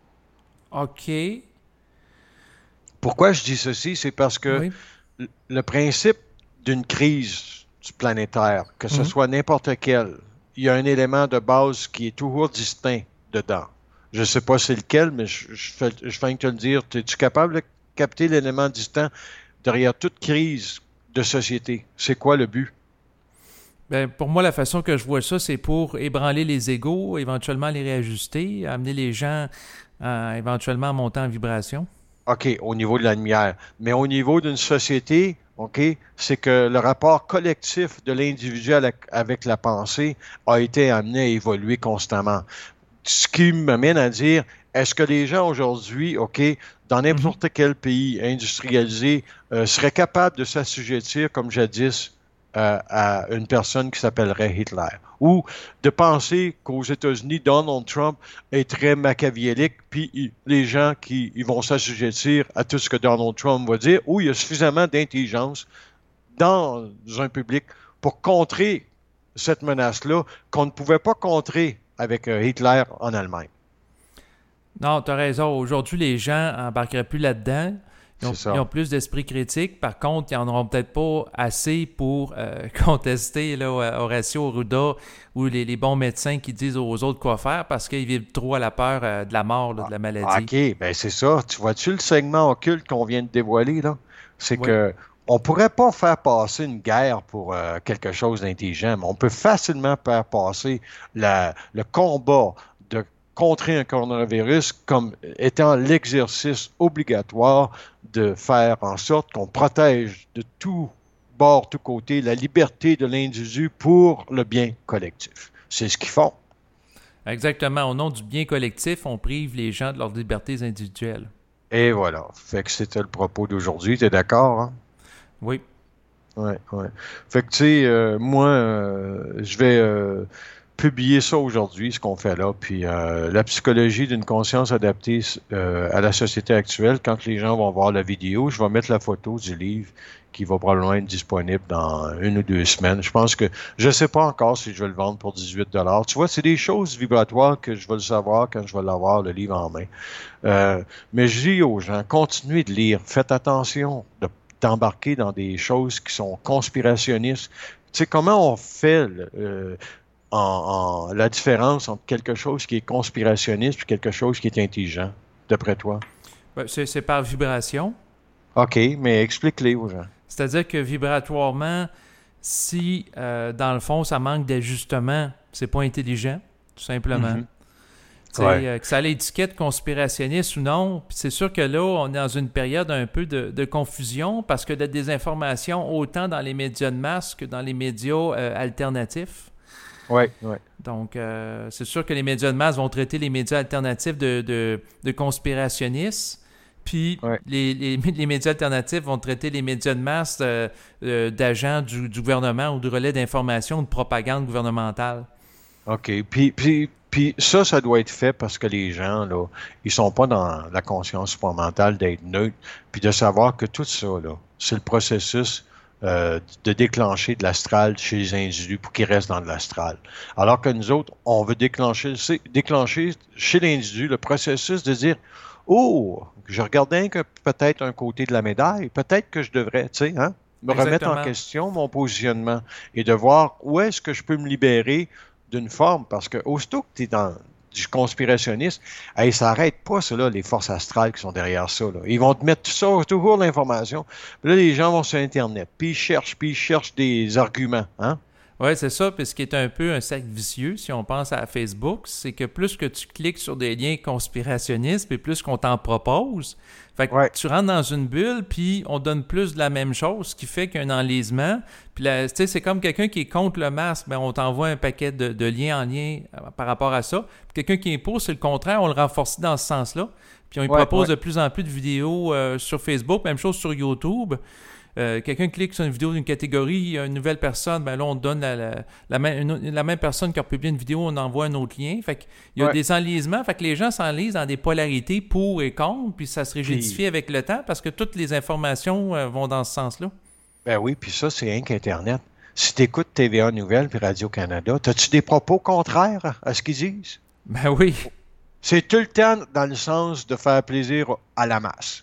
OK. Pourquoi je dis ceci? C'est parce que Oui. l- le principe d'une crise planétaire, que ce Mhm. soit n'importe quelle, il y a un élément de base qui est toujours distinct dedans. Je ne sais pas c'est lequel, mais je, je, fais, je viens de te le dire. Es-tu capable de capter l'élément distinct derrière toute crise de société? C'est quoi le but? Ben, pour moi, la façon que je vois ça, c'est pour ébranler les égos, éventuellement les réajuster, amener les gens à, éventuellement à monter en vibration. OK, au niveau de la lumière. Mais au niveau d'une société, OK, c'est que le rapport collectif de l'individu avec la pensée a été amené à évoluer constamment. Ce qui m'amène à dire, est-ce que les gens aujourd'hui, OK, dans Mhm. n'importe quel pays industrialisé, euh, seraient capables de s'assujettir, comme jadis, euh, à une personne qui s'appellerait Hitler? Ou de penser qu'aux États-Unis, Donald Trump est très machiavélique, puis il- les gens qui ils vont s'assujettir à tout ce que Donald Trump va dire, ou il y a suffisamment d'intelligence dans un public pour contrer cette menace-là qu'on ne pouvait pas contrer avec euh, Hitler en Allemagne. Non, tu as raison. Aujourd'hui, les gens embarqueraient plus là-dedans. Ils C'est ont, ils ça. ont plus d'esprit critique. Par contre, ils n'en auront peut-être pas assez pour euh, contester là, Horacio Arruda ou les, les bons médecins qui disent aux autres quoi faire parce qu'ils vivent trop à la peur euh, de la mort, là, de la Ah, maladie. OK, ben c'est ça. Tu vois-tu le segment occulte qu'on vient de dévoiler, là? C'est Oui, que on pourrait pas faire passer une guerre pour euh, quelque chose d'intelligent, mais on peut facilement faire passer la- le combat de contrer un coronavirus comme étant l'exercice obligatoire de faire en sorte qu'on protège de tout bord, tout côté, la liberté de l'individu pour le bien collectif. C'est ce qu'ils font. exactement. Au nom du bien collectif, on prive les gens de leurs libertés individuelles. Et voilà. Fait que c'était le propos d'aujourd'hui. T'es d'accord, hein? Oui, Ouais, ouais. Fait que, tu sais, euh, moi, euh, je vais euh, publier ça aujourd'hui, ce qu'on fait là. Puis, euh, la psychologie d'une conscience adaptée euh, à la société actuelle, quand les gens vont voir la vidéo, je vais mettre la photo du livre qui va probablement être disponible dans une ou deux semaines. Je pense que, je sais pas encore si je vais le vendre pour dix-huit dollars. Tu vois, c'est des choses vibratoires que je vais le savoir quand je vais l'avoir, le livre en main. Euh, mais je dis aux gens, continuez de lire, faites attention de d'embarquer dans des choses qui sont conspirationnistes. Tu sais, comment on fait euh, en, en- la différence entre quelque chose qui est conspirationniste et quelque chose qui est intelligent, d'après toi? ben, c'est c'est par vibration. OK, mais explique-les aux gens. C'est-à-dire que vibratoirement, si euh, dans le fond ça manque d'ajustement, c'est pas intelligent, tout simplement. Mhm. Tu sais, Ouais. euh, que ça ait l'étiquette conspirationniste ou non, puis c'est sûr que là, on est dans une période un peu de, de confusion parce que la désinformation, autant dans les médias de masse que dans les médias euh, alternatifs. Ouais, ouais. Donc, euh, c'est sûr que les médias de masse vont traiter les médias alternatifs de, de, de conspirationnistes, puis Ouais. les, les, les médias alternatifs vont traiter les médias de masse euh, euh, d'agents du, du gouvernement ou de relais d'information ou de propagande gouvernementale. OK. Puis, puis, puis ça, ça doit être fait parce que les gens, là, ils sont pas dans la conscience supramentale d'être neutres, puis de savoir que tout ça, là, c'est le processus euh, de déclencher de l'astral chez les individus pour qu'ils restent dans de l'astral. Alors que nous autres, on veut déclencher, c'est déclencher chez l'individu le processus de dire, oh, je regardais que peut-être un côté de la médaille, peut-être que je devrais, tu sais, hein, me remettre en Exactement. question mon positionnement et de voir où est-ce que je peux me libérer d'une forme, parce que aussitôt que tu es dans du conspirationniste, hey, ça n'arrête pas, ça, là, les forces astrales qui sont derrière ça. Là. Ils vont te mettre tout ça, toujours l'information. Puis là, les gens vont sur Internet, puis ils cherchent, puis ils cherchent des arguments. Hein? Oui, c'est ça. Puis ce qui est un peu un cercle vicieux, si on pense à Facebook, c'est que plus que tu cliques sur des liens conspirationnistes, puis plus qu'on t'en propose, fait que Ouais, tu rentres dans une bulle, puis on donne plus de la même chose, ce qui fait qu'un enlisement. Puis là, tu sais, c'est comme quelqu'un qui est contre le masque, ben on t'envoie un paquet de, de liens en lien euh, par rapport à ça. Puis quelqu'un qui est pour, c'est le contraire, on le renforce dans ce sens-là. Puis on lui ouais, propose ouais. de plus en plus de vidéos euh, sur Facebook, même chose sur YouTube. Euh, quelqu'un clique sur une vidéo d'une catégorie, une nouvelle personne, ben là, on donne la, la, la, même, une, la même personne qui a publié une vidéo, on envoie un autre lien. Fait qu'il y a Ouais. des enlisements, fait que les gens s'enlisent dans des polarités pour et contre, puis ça se rigidifie Puis, avec le temps parce que toutes les informations euh, vont dans ce sens-là. ben oui, puis ça, c'est rien qu'Internet. Si tu écoutes T V A Nouvelles puis Radio-Canada, as-tu des propos contraires à ce qu'ils disent? Ben oui, C'est tout le temps dans le sens de faire plaisir à la masse.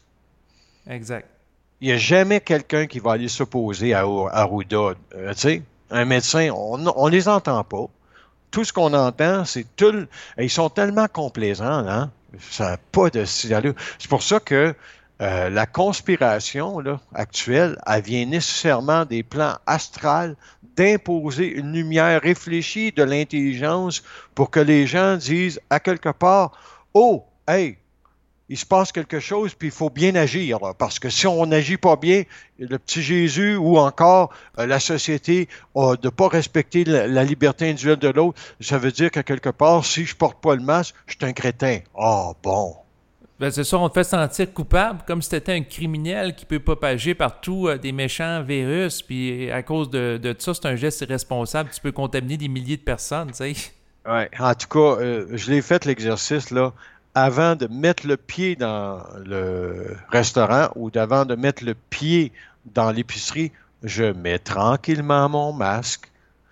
exact. Il n'y a jamais quelqu'un qui va aller s'opposer à Ou- Arruda. Euh, tu sais, un médecin, on ne les entend pas. Tout ce qu'on entend, c'est tout. le- Ils sont tellement complaisants, hein? Ça n'a pas de style allure. C'est pour ça que euh, la conspiration là, actuelle, elle vient nécessairement des plans astrales d'imposer une lumière réfléchie de l'intelligence pour que les gens disent à quelque part, oh, hey, il se passe quelque chose, puis il faut bien agir, là, parce que si on n'agit pas bien, le petit Jésus ou encore euh, la société euh, de ne pas respecter la, la liberté individuelle de l'autre, ça veut dire qu'à quelque part, si je porte pas le masque, je suis un crétin. Ah, oh, bon. Ben c'est ça, on te fait sentir coupable, comme si tu étais un criminel qui peut propager partout euh, des méchants virus, puis à cause de, de ça, c'est un geste irresponsable, tu peux contaminer des milliers de personnes, tu sais. Ouais. En tout cas, euh, je l'ai fait l'exercice, là, avant de mettre le pied dans le restaurant ou d'avant de mettre le pied dans l'épicerie, je mets tranquillement mon masque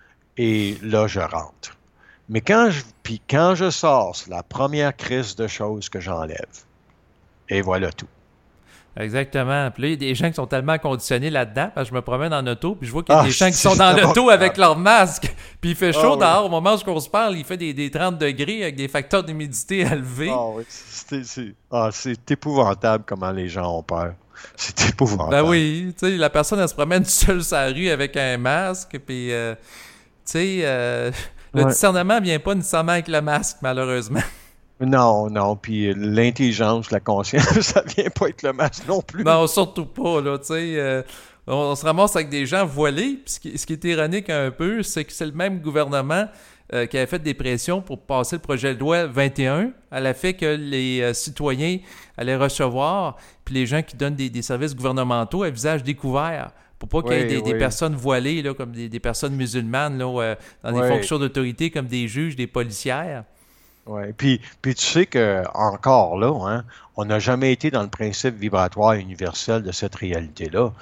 et là, je rentre. Mais quand je, puis quand je sors, c'est la première crise de choses que j'enlève. Et voilà tout. Exactement. Puis là, il y a des gens qui sont tellement conditionnés là-dedans, parce que je me promène en auto, puis je vois qu'il y a Ah, des gens qui c'est sont dans tellement l'auto avec leur masque, puis il fait chaud Ah, dehors. oui. Au moment où on se parle, il fait des, des trente degrés avec des facteurs d'humidité élevés. Ah oui, c'est c'est- ah, c'est épouvantable comment les gens ont peur. C'est épouvantable. Ben oui, tu sais, la personne, elle se promène seule sur la rue avec un masque, puis, euh, tu sais, euh, le Ouais. discernement vient pas nécessairement avec le masque, malheureusement. Non, non, puis l'intelligence, la conscience, ça vient pas être le masque non plus. Non, surtout pas, là, tu sais. euh, on, on se ramasse avec des gens voilés, puis ce qui, ce qui est ironique un peu, c'est que c'est le même gouvernement euh, qui avait fait des pressions pour passer le projet de loi vingt et un, à la fait que les euh, citoyens allaient recevoir, puis les gens qui donnent des, des services gouvernementaux à visage découvert, pour pas qu'il y ait Oui, des, des oui. personnes voilées, là, comme des, des personnes musulmanes, là, euh, dans des Oui. fonctions d'autorité, comme des juges, des policières. Ouais. Puis, puis tu sais que encore là, hein, on n'a jamais été dans le principe vibratoire universel de cette réalité-là.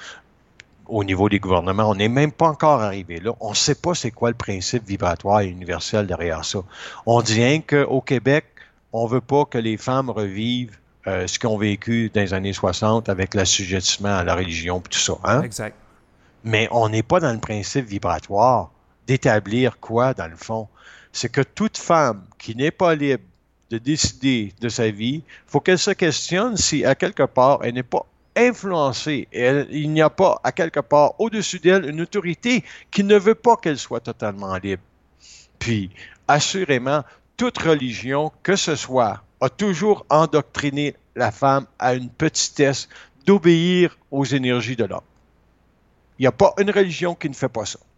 Au niveau des gouvernements, on n'est même pas encore arrivé là. On ne sait pas c'est quoi le principe vibratoire universel derrière ça. On dit rien qu'au Québec, on ne veut pas que les femmes revivent euh, ce qu'ils ont vécu dans les années soixante avec l'assujettissement à la religion et tout ça. Hein? Exact. Mais on n'est pas dans le principe vibratoire d'établir quoi, dans le fond? C'est que toute femme qui n'est pas libre de décider de sa vie, il faut qu'elle se questionne si, à quelque part, elle n'est pas influencée. Et elle- il n'y a pas, à quelque part, au-dessus d'elle, une autorité qui ne veut pas qu'elle soit totalement libre. Puis, assurément, toute religion, que ce soit, a toujours endoctriné la femme à une petitesse d'obéir aux énergies de l'homme. Il n'y a pas une religion qui ne fait pas ça.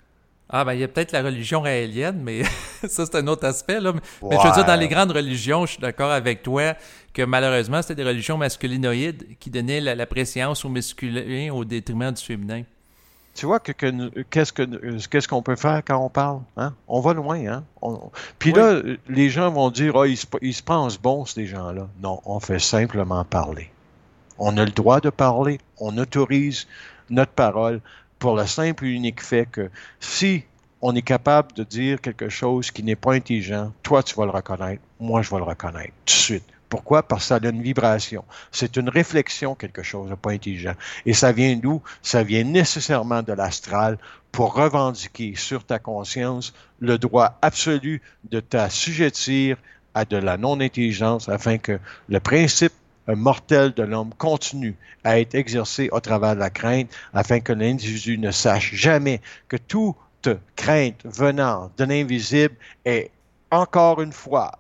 Ah, ben, il y a peut-être la religion raélienne, mais ça, c'est un autre aspect, là. Mais Ouais. je veux dire, dans les grandes religions, je suis d'accord avec toi que malheureusement, c'était des religions masculinoïdes qui donnaient la, la préséance au masculin au détriment du féminin. Tu vois que, que nous- qu'est-ce que nous- qu'est-ce qu'on peut faire quand on parle, hein? On va loin, hein? On- Puis Oui. là, les gens vont dire, ah, ils se, ils se pensent bons, ces gens-là. Non, on fait simplement parler. On a le droit de parler. On autorise notre parole pour le simple et unique fait que si on est capable de dire quelque chose qui n'est pas intelligent, toi, tu vas le reconnaître, moi, je vais le reconnaître tout de suite. Pourquoi? Parce que ça a une vibration. C'est une réflexion, quelque chose de pas intelligent. Et ça vient d'où? Ça vient nécessairement de l'astral pour revendiquer sur ta conscience le droit absolu de t'assujettir à de la non-intelligence afin que le principe mortel de l'homme continue à être exercé au travers de la crainte afin que l'individu ne sache jamais que toute crainte venant de l'invisible est encore une fois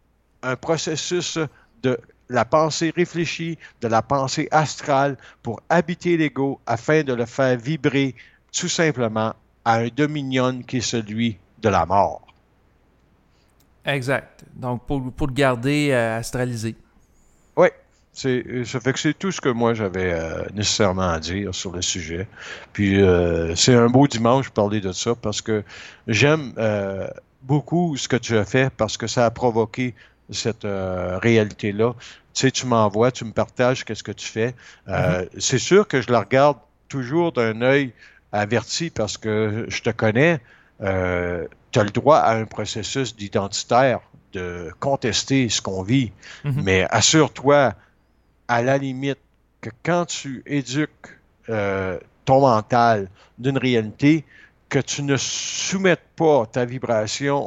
un processus de la pensée réfléchie, de la pensée astrale pour habiter l'ego afin de le faire vibrer tout simplement à un dominion qui est celui de la mort. Exact. Donc, pour, pour le garder euh, astralisé. Oui, c'est, ça fait que c'est tout ce que moi j'avais euh, nécessairement à dire sur le sujet. Puis euh, c'est un beau dimanche de parler de ça parce que j'aime euh, beaucoup ce que tu as fait parce que ça a provoqué cette euh, réalité-là. Tu sais, tu m'envoies, tu me partages qu'est-ce que tu fais. Euh, mm-hmm. C'est sûr que je la regarde toujours d'un œil averti parce que je te connais. Euh, tu as le droit à un processus d'identitaire, de contester ce qu'on vit. Mm-hmm. Mais assure-toi, à la limite, que quand tu éduques euh, ton mental d'une réalité, que tu ne soumettes pas ta vibration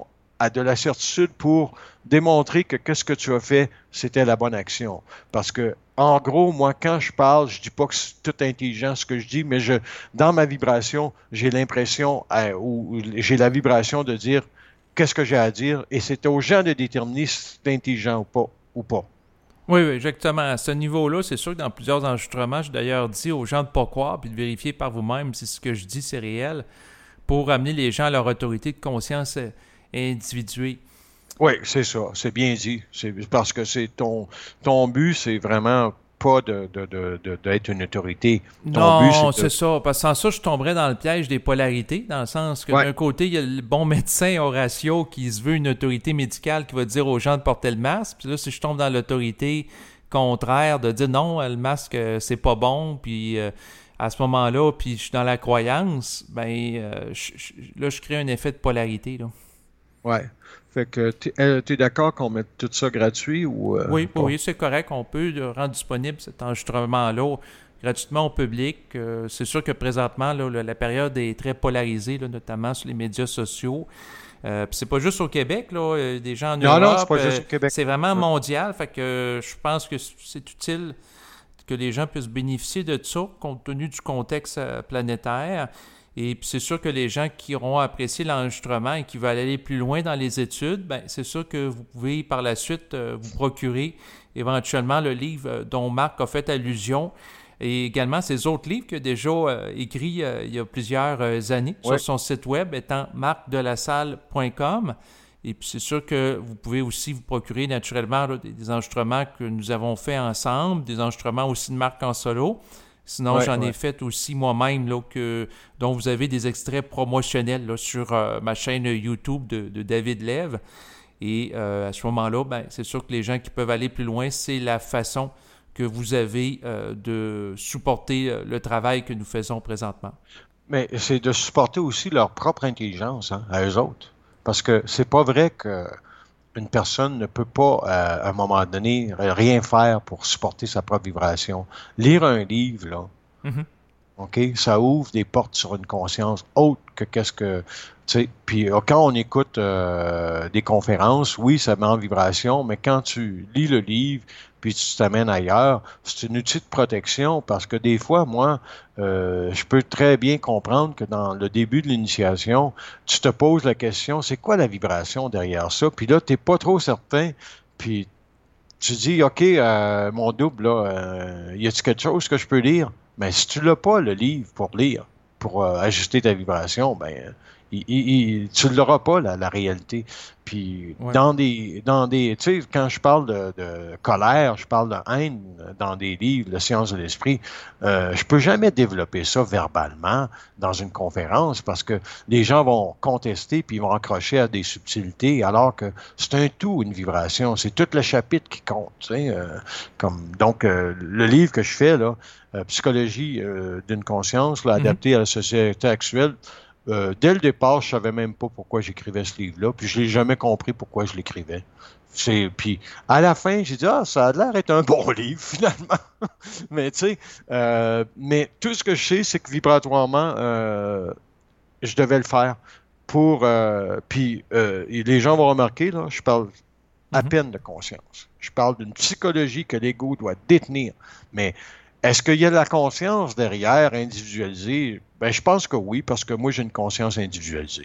à de la certitude pour démontrer que qu'est-ce que tu as fait, c'était la bonne action. Parce que, en gros, moi, quand je parle, je dis pas que c'est tout intelligent ce que je dis, mais je, dans ma vibration, j'ai l'impression, euh, ou j'ai la vibration de dire qu'est-ce que j'ai à dire, et c'est aux gens de déterminer si c'est intelligent ou pas. Ou pas. Oui, oui, exactement. À ce niveau-là, c'est sûr que dans plusieurs enregistrements, j'ai d'ailleurs dit aux gens de ne pas croire puis de vérifier par vous-même si ce que je dis, c'est réel, pour amener les gens à leur autorité de conscience individuée. Oui, c'est ça. C'est bien dit. C'est parce que c'est ton, ton but, c'est vraiment pas de, de, de, de, d'être une autorité. Ton Non, but, c'est, de... c'est ça. Parce que sans ça, je tomberais dans le piège des polarités, dans le sens que ouais. d'un côté, il y a le bon médecin Horatio qui se veut une autorité médicale qui va dire aux gens de porter le masque. Puis là, si je tombe dans l'autorité contraire de dire non, le masque, c'est pas bon, puis euh, à ce moment-là, puis je suis dans la croyance, ben euh, je, je, là, je crée un effet de polarité, là. Ouais. Fait que tu es d'accord qu'on mette tout ça gratuit ou euh, Oui, pas? oui, c'est correct. On peut rendre disponible cet enregistrement-là gratuitement au public. Euh, c'est sûr que présentement, là, la période est très polarisée, là, notamment sur les médias sociaux. Euh, puis c'est pas juste au Québec, là, euh, des gens en non, Europe. Non, c'est pas juste au Québec. Euh, c'est vraiment mondial. Fait que euh, je pense que c'est utile que les gens puissent bénéficier de ça, compte tenu du contexte euh, planétaire. Et puis c'est sûr que les gens qui auront apprécié l'enregistrement et qui veulent aller plus loin dans les études, ben c'est sûr que vous pouvez par la suite euh, vous procurer éventuellement le livre euh, dont Marc a fait allusion et également ses autres livres qu'il a déjà euh, écrits euh, il y a plusieurs euh, années ouais. sur son site web étant marc de la salle point com. Et puis c'est sûr que vous pouvez aussi vous procurer naturellement là, des, des enregistrements que nous avons faits ensemble, des enregistrements aussi de Marc en solo. Sinon, ouais, j'en ouais. ai fait aussi moi-même, là, que, dont vous avez des extraits promotionnels là, sur euh, ma chaîne YouTube de, de David Lève. Et euh, à ce moment-là, ben, c'est sûr que les gens qui peuvent aller plus loin, c'est la façon que vous avez euh, de supporter euh, le travail que nous faisons présentement. Mais c'est de supporter aussi leur propre intelligence hein, à eux autres. Parce que c'est pas vrai que une personne ne peut pas, euh, à un moment donné, rien faire pour supporter sa propre vibration. Lire un livre, là, mm-hmm. OK, ça ouvre des portes sur une conscience autre que qu'est-ce que, tu sais, puis quand on écoute euh, des conférences, oui, ça met en vibration, mais quand tu lis le livre, puis tu t'amènes ailleurs, c'est un outil de protection parce que des fois, moi, euh, je peux très bien comprendre que dans le début de l'initiation, tu te poses la question, c'est quoi la vibration derrière ça? Puis là, tu n'es pas trop certain, puis tu dis, OK, euh, mon double, là, euh, y a-t-il quelque chose que je peux lire? Mais si tu l'as pas, le livre, pour lire, pour euh, ajuster ta vibration, ben il, il, il, tu ne l'auras pas, la, la réalité. Puis, ouais. dans des, dans des, tu sais, quand je parle de, de colère, je parle de haine dans des livres, la science de l'esprit, euh, je peux jamais développer ça verbalement dans une conférence parce que les gens vont contester puis ils vont accrocher à des subtilités alors que c'est un tout, une vibration. C'est tout le chapitre qui compte, tu sais. Euh, comme, donc, euh, le livre que je fais, là, euh, Psychologie euh, d'une conscience, là, adaptée mm-hmm. à la société actuelle, Euh, dès le départ, je savais même pas pourquoi j'écrivais ce livre-là, puis je l'ai jamais compris pourquoi je l'écrivais. C'est, puis à la fin, j'ai dit ah ça a l'air d'être un bon livre finalement. mais tu sais, euh, mais tout ce que je sais, c'est que vibratoirement, euh, je devais le faire pour. Euh, puis euh, les gens vont remarquer là, je parle à mm-hmm. peine de conscience. Je parle d'une psychologie que l'ego doit détenir, mais est-ce qu'il y a de la conscience derrière, individualisée? Ben, je pense que oui, parce que moi, j'ai une conscience individualisée.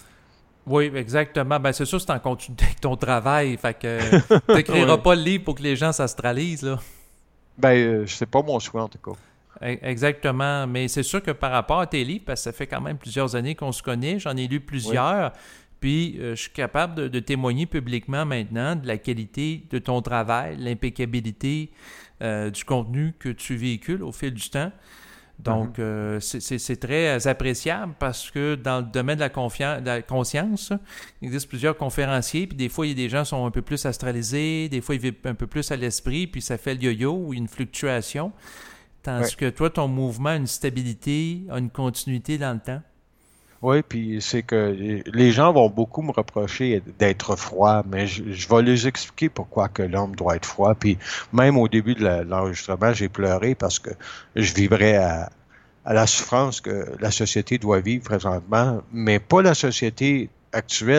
Oui, exactement. Ben, c'est sûr que c'est en continuité avec ton travail. Fait que tu n'écriras ouais. pas le livre pour que les gens s'astralisent, là. Ben, euh, c'est pas mon souhait, en tout cas. Exactement. Mais c'est sûr que par rapport à tes livres, parce que ça fait quand même plusieurs années qu'on se connaît, j'en ai lu plusieurs. Oui. Puis, euh, je suis capable de, de témoigner publiquement maintenant de la qualité de ton travail, l'impeccabilité euh, du contenu que tu véhicules au fil du temps. Donc, mm-hmm. euh, c'est, c'est, c'est très appréciable parce que dans le domaine de la, confiance, de la conscience, il existe plusieurs conférenciers, puis des fois, il y a des gens qui sont un peu plus astralisés, des fois, ils vivent un peu plus à l'esprit, puis ça fait le yo-yo ou une fluctuation. Tandis ouais. que toi, ton mouvement a une stabilité, a une continuité dans le temps. Oui, puis c'est que les gens vont beaucoup me reprocher d'être froid, mais je, je vais les expliquer pourquoi que l'homme doit être froid. Puis même au début de la, l'enregistrement, j'ai pleuré parce que je vibrais à, à la souffrance que la société doit vivre présentement, mais pas la société actuelle,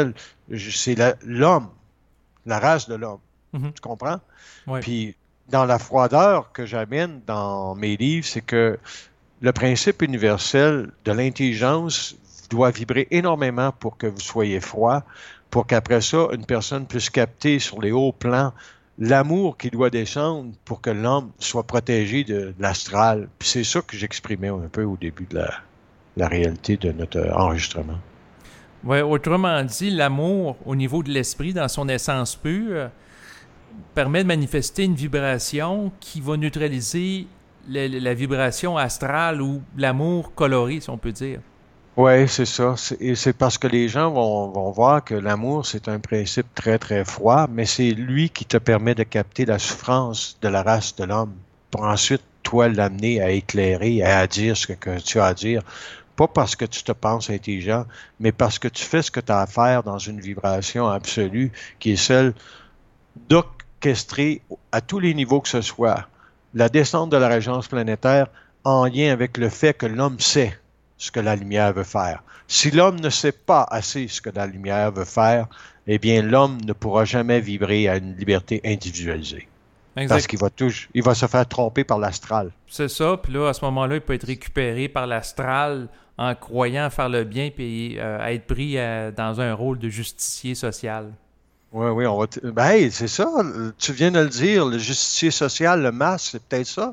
c'est la, l'homme, la race de l'homme. Mm-hmm. Tu comprends? Oui. Puis, dans la froideur que j'amène dans mes livres, c'est que le principe universel de l'intelligence doit vibrer énormément pour que vous soyez froid, pour qu'après ça, une personne puisse capter sur les hauts plans l'amour qui doit descendre pour que l'homme soit protégé de, de l'astral. Puis c'est ça que j'exprimais un peu au début de la, la réalité de notre enregistrement. Oui, autrement dit, l'amour au niveau de l'esprit, dans son essence pure, permet de manifester une vibration qui va neutraliser la, la vibration astrale ou l'amour coloré, si on peut dire. Oui, c'est ça. C'est, et c'est parce que les gens vont, vont voir que l'amour, c'est un principe très, très froid, mais c'est lui qui te permet de capter la souffrance de la race de l'homme pour ensuite, toi, l'amener à éclairer, à dire ce que, que tu as à dire. Pas parce que tu te penses intelligent, mais parce que tu fais ce que tu as à faire dans une vibration absolue qui est celle d'orchestrer à tous les niveaux que ce soit la descente de la régence planétaire en lien avec le fait que l'homme sait ce que la lumière veut faire. Si l'homme ne sait pas assez ce que la lumière veut faire, eh bien, l'homme ne pourra jamais vibrer à une liberté individualisée. Exact. Parce qu'il va, toucher, il va se faire tromper par l'astral. C'est ça, puis là, à ce moment-là, il peut être récupéré par l'astral en croyant faire le bien puis euh, être pris euh, dans un rôle de justicier social. Oui, oui, on va... T... Ben, hey, c'est ça, tu viens de le dire, le justicier social, le masque, c'est peut-être ça?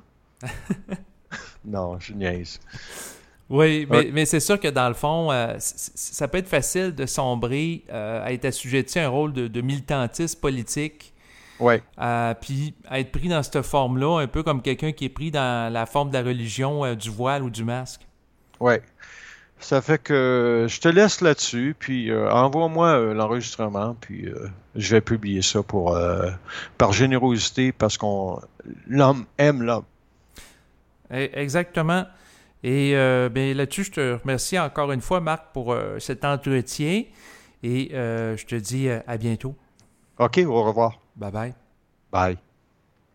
Non, je niaise. Oui, mais, mais c'est sûr que dans le fond, euh, ça peut être facile de sombrer euh, à être assujetti à un rôle de, de militantiste politique. Oui. Euh, puis à être pris dans cette forme-là, un peu comme quelqu'un qui est pris dans la forme de la religion, euh, du voile ou du masque. Oui. Ça fait que je te laisse là-dessus, puis euh, envoie-moi euh, l'enregistrement, puis euh, je vais publier ça pour euh, par générosité, parce qu'on l'homme aime l'homme. Exactement. Et euh, ben, là-dessus, je te remercie encore une fois, Marc, pour euh, cet entretien. Et euh, je te dis euh, à bientôt. OK, au revoir. Bye bye. Bye.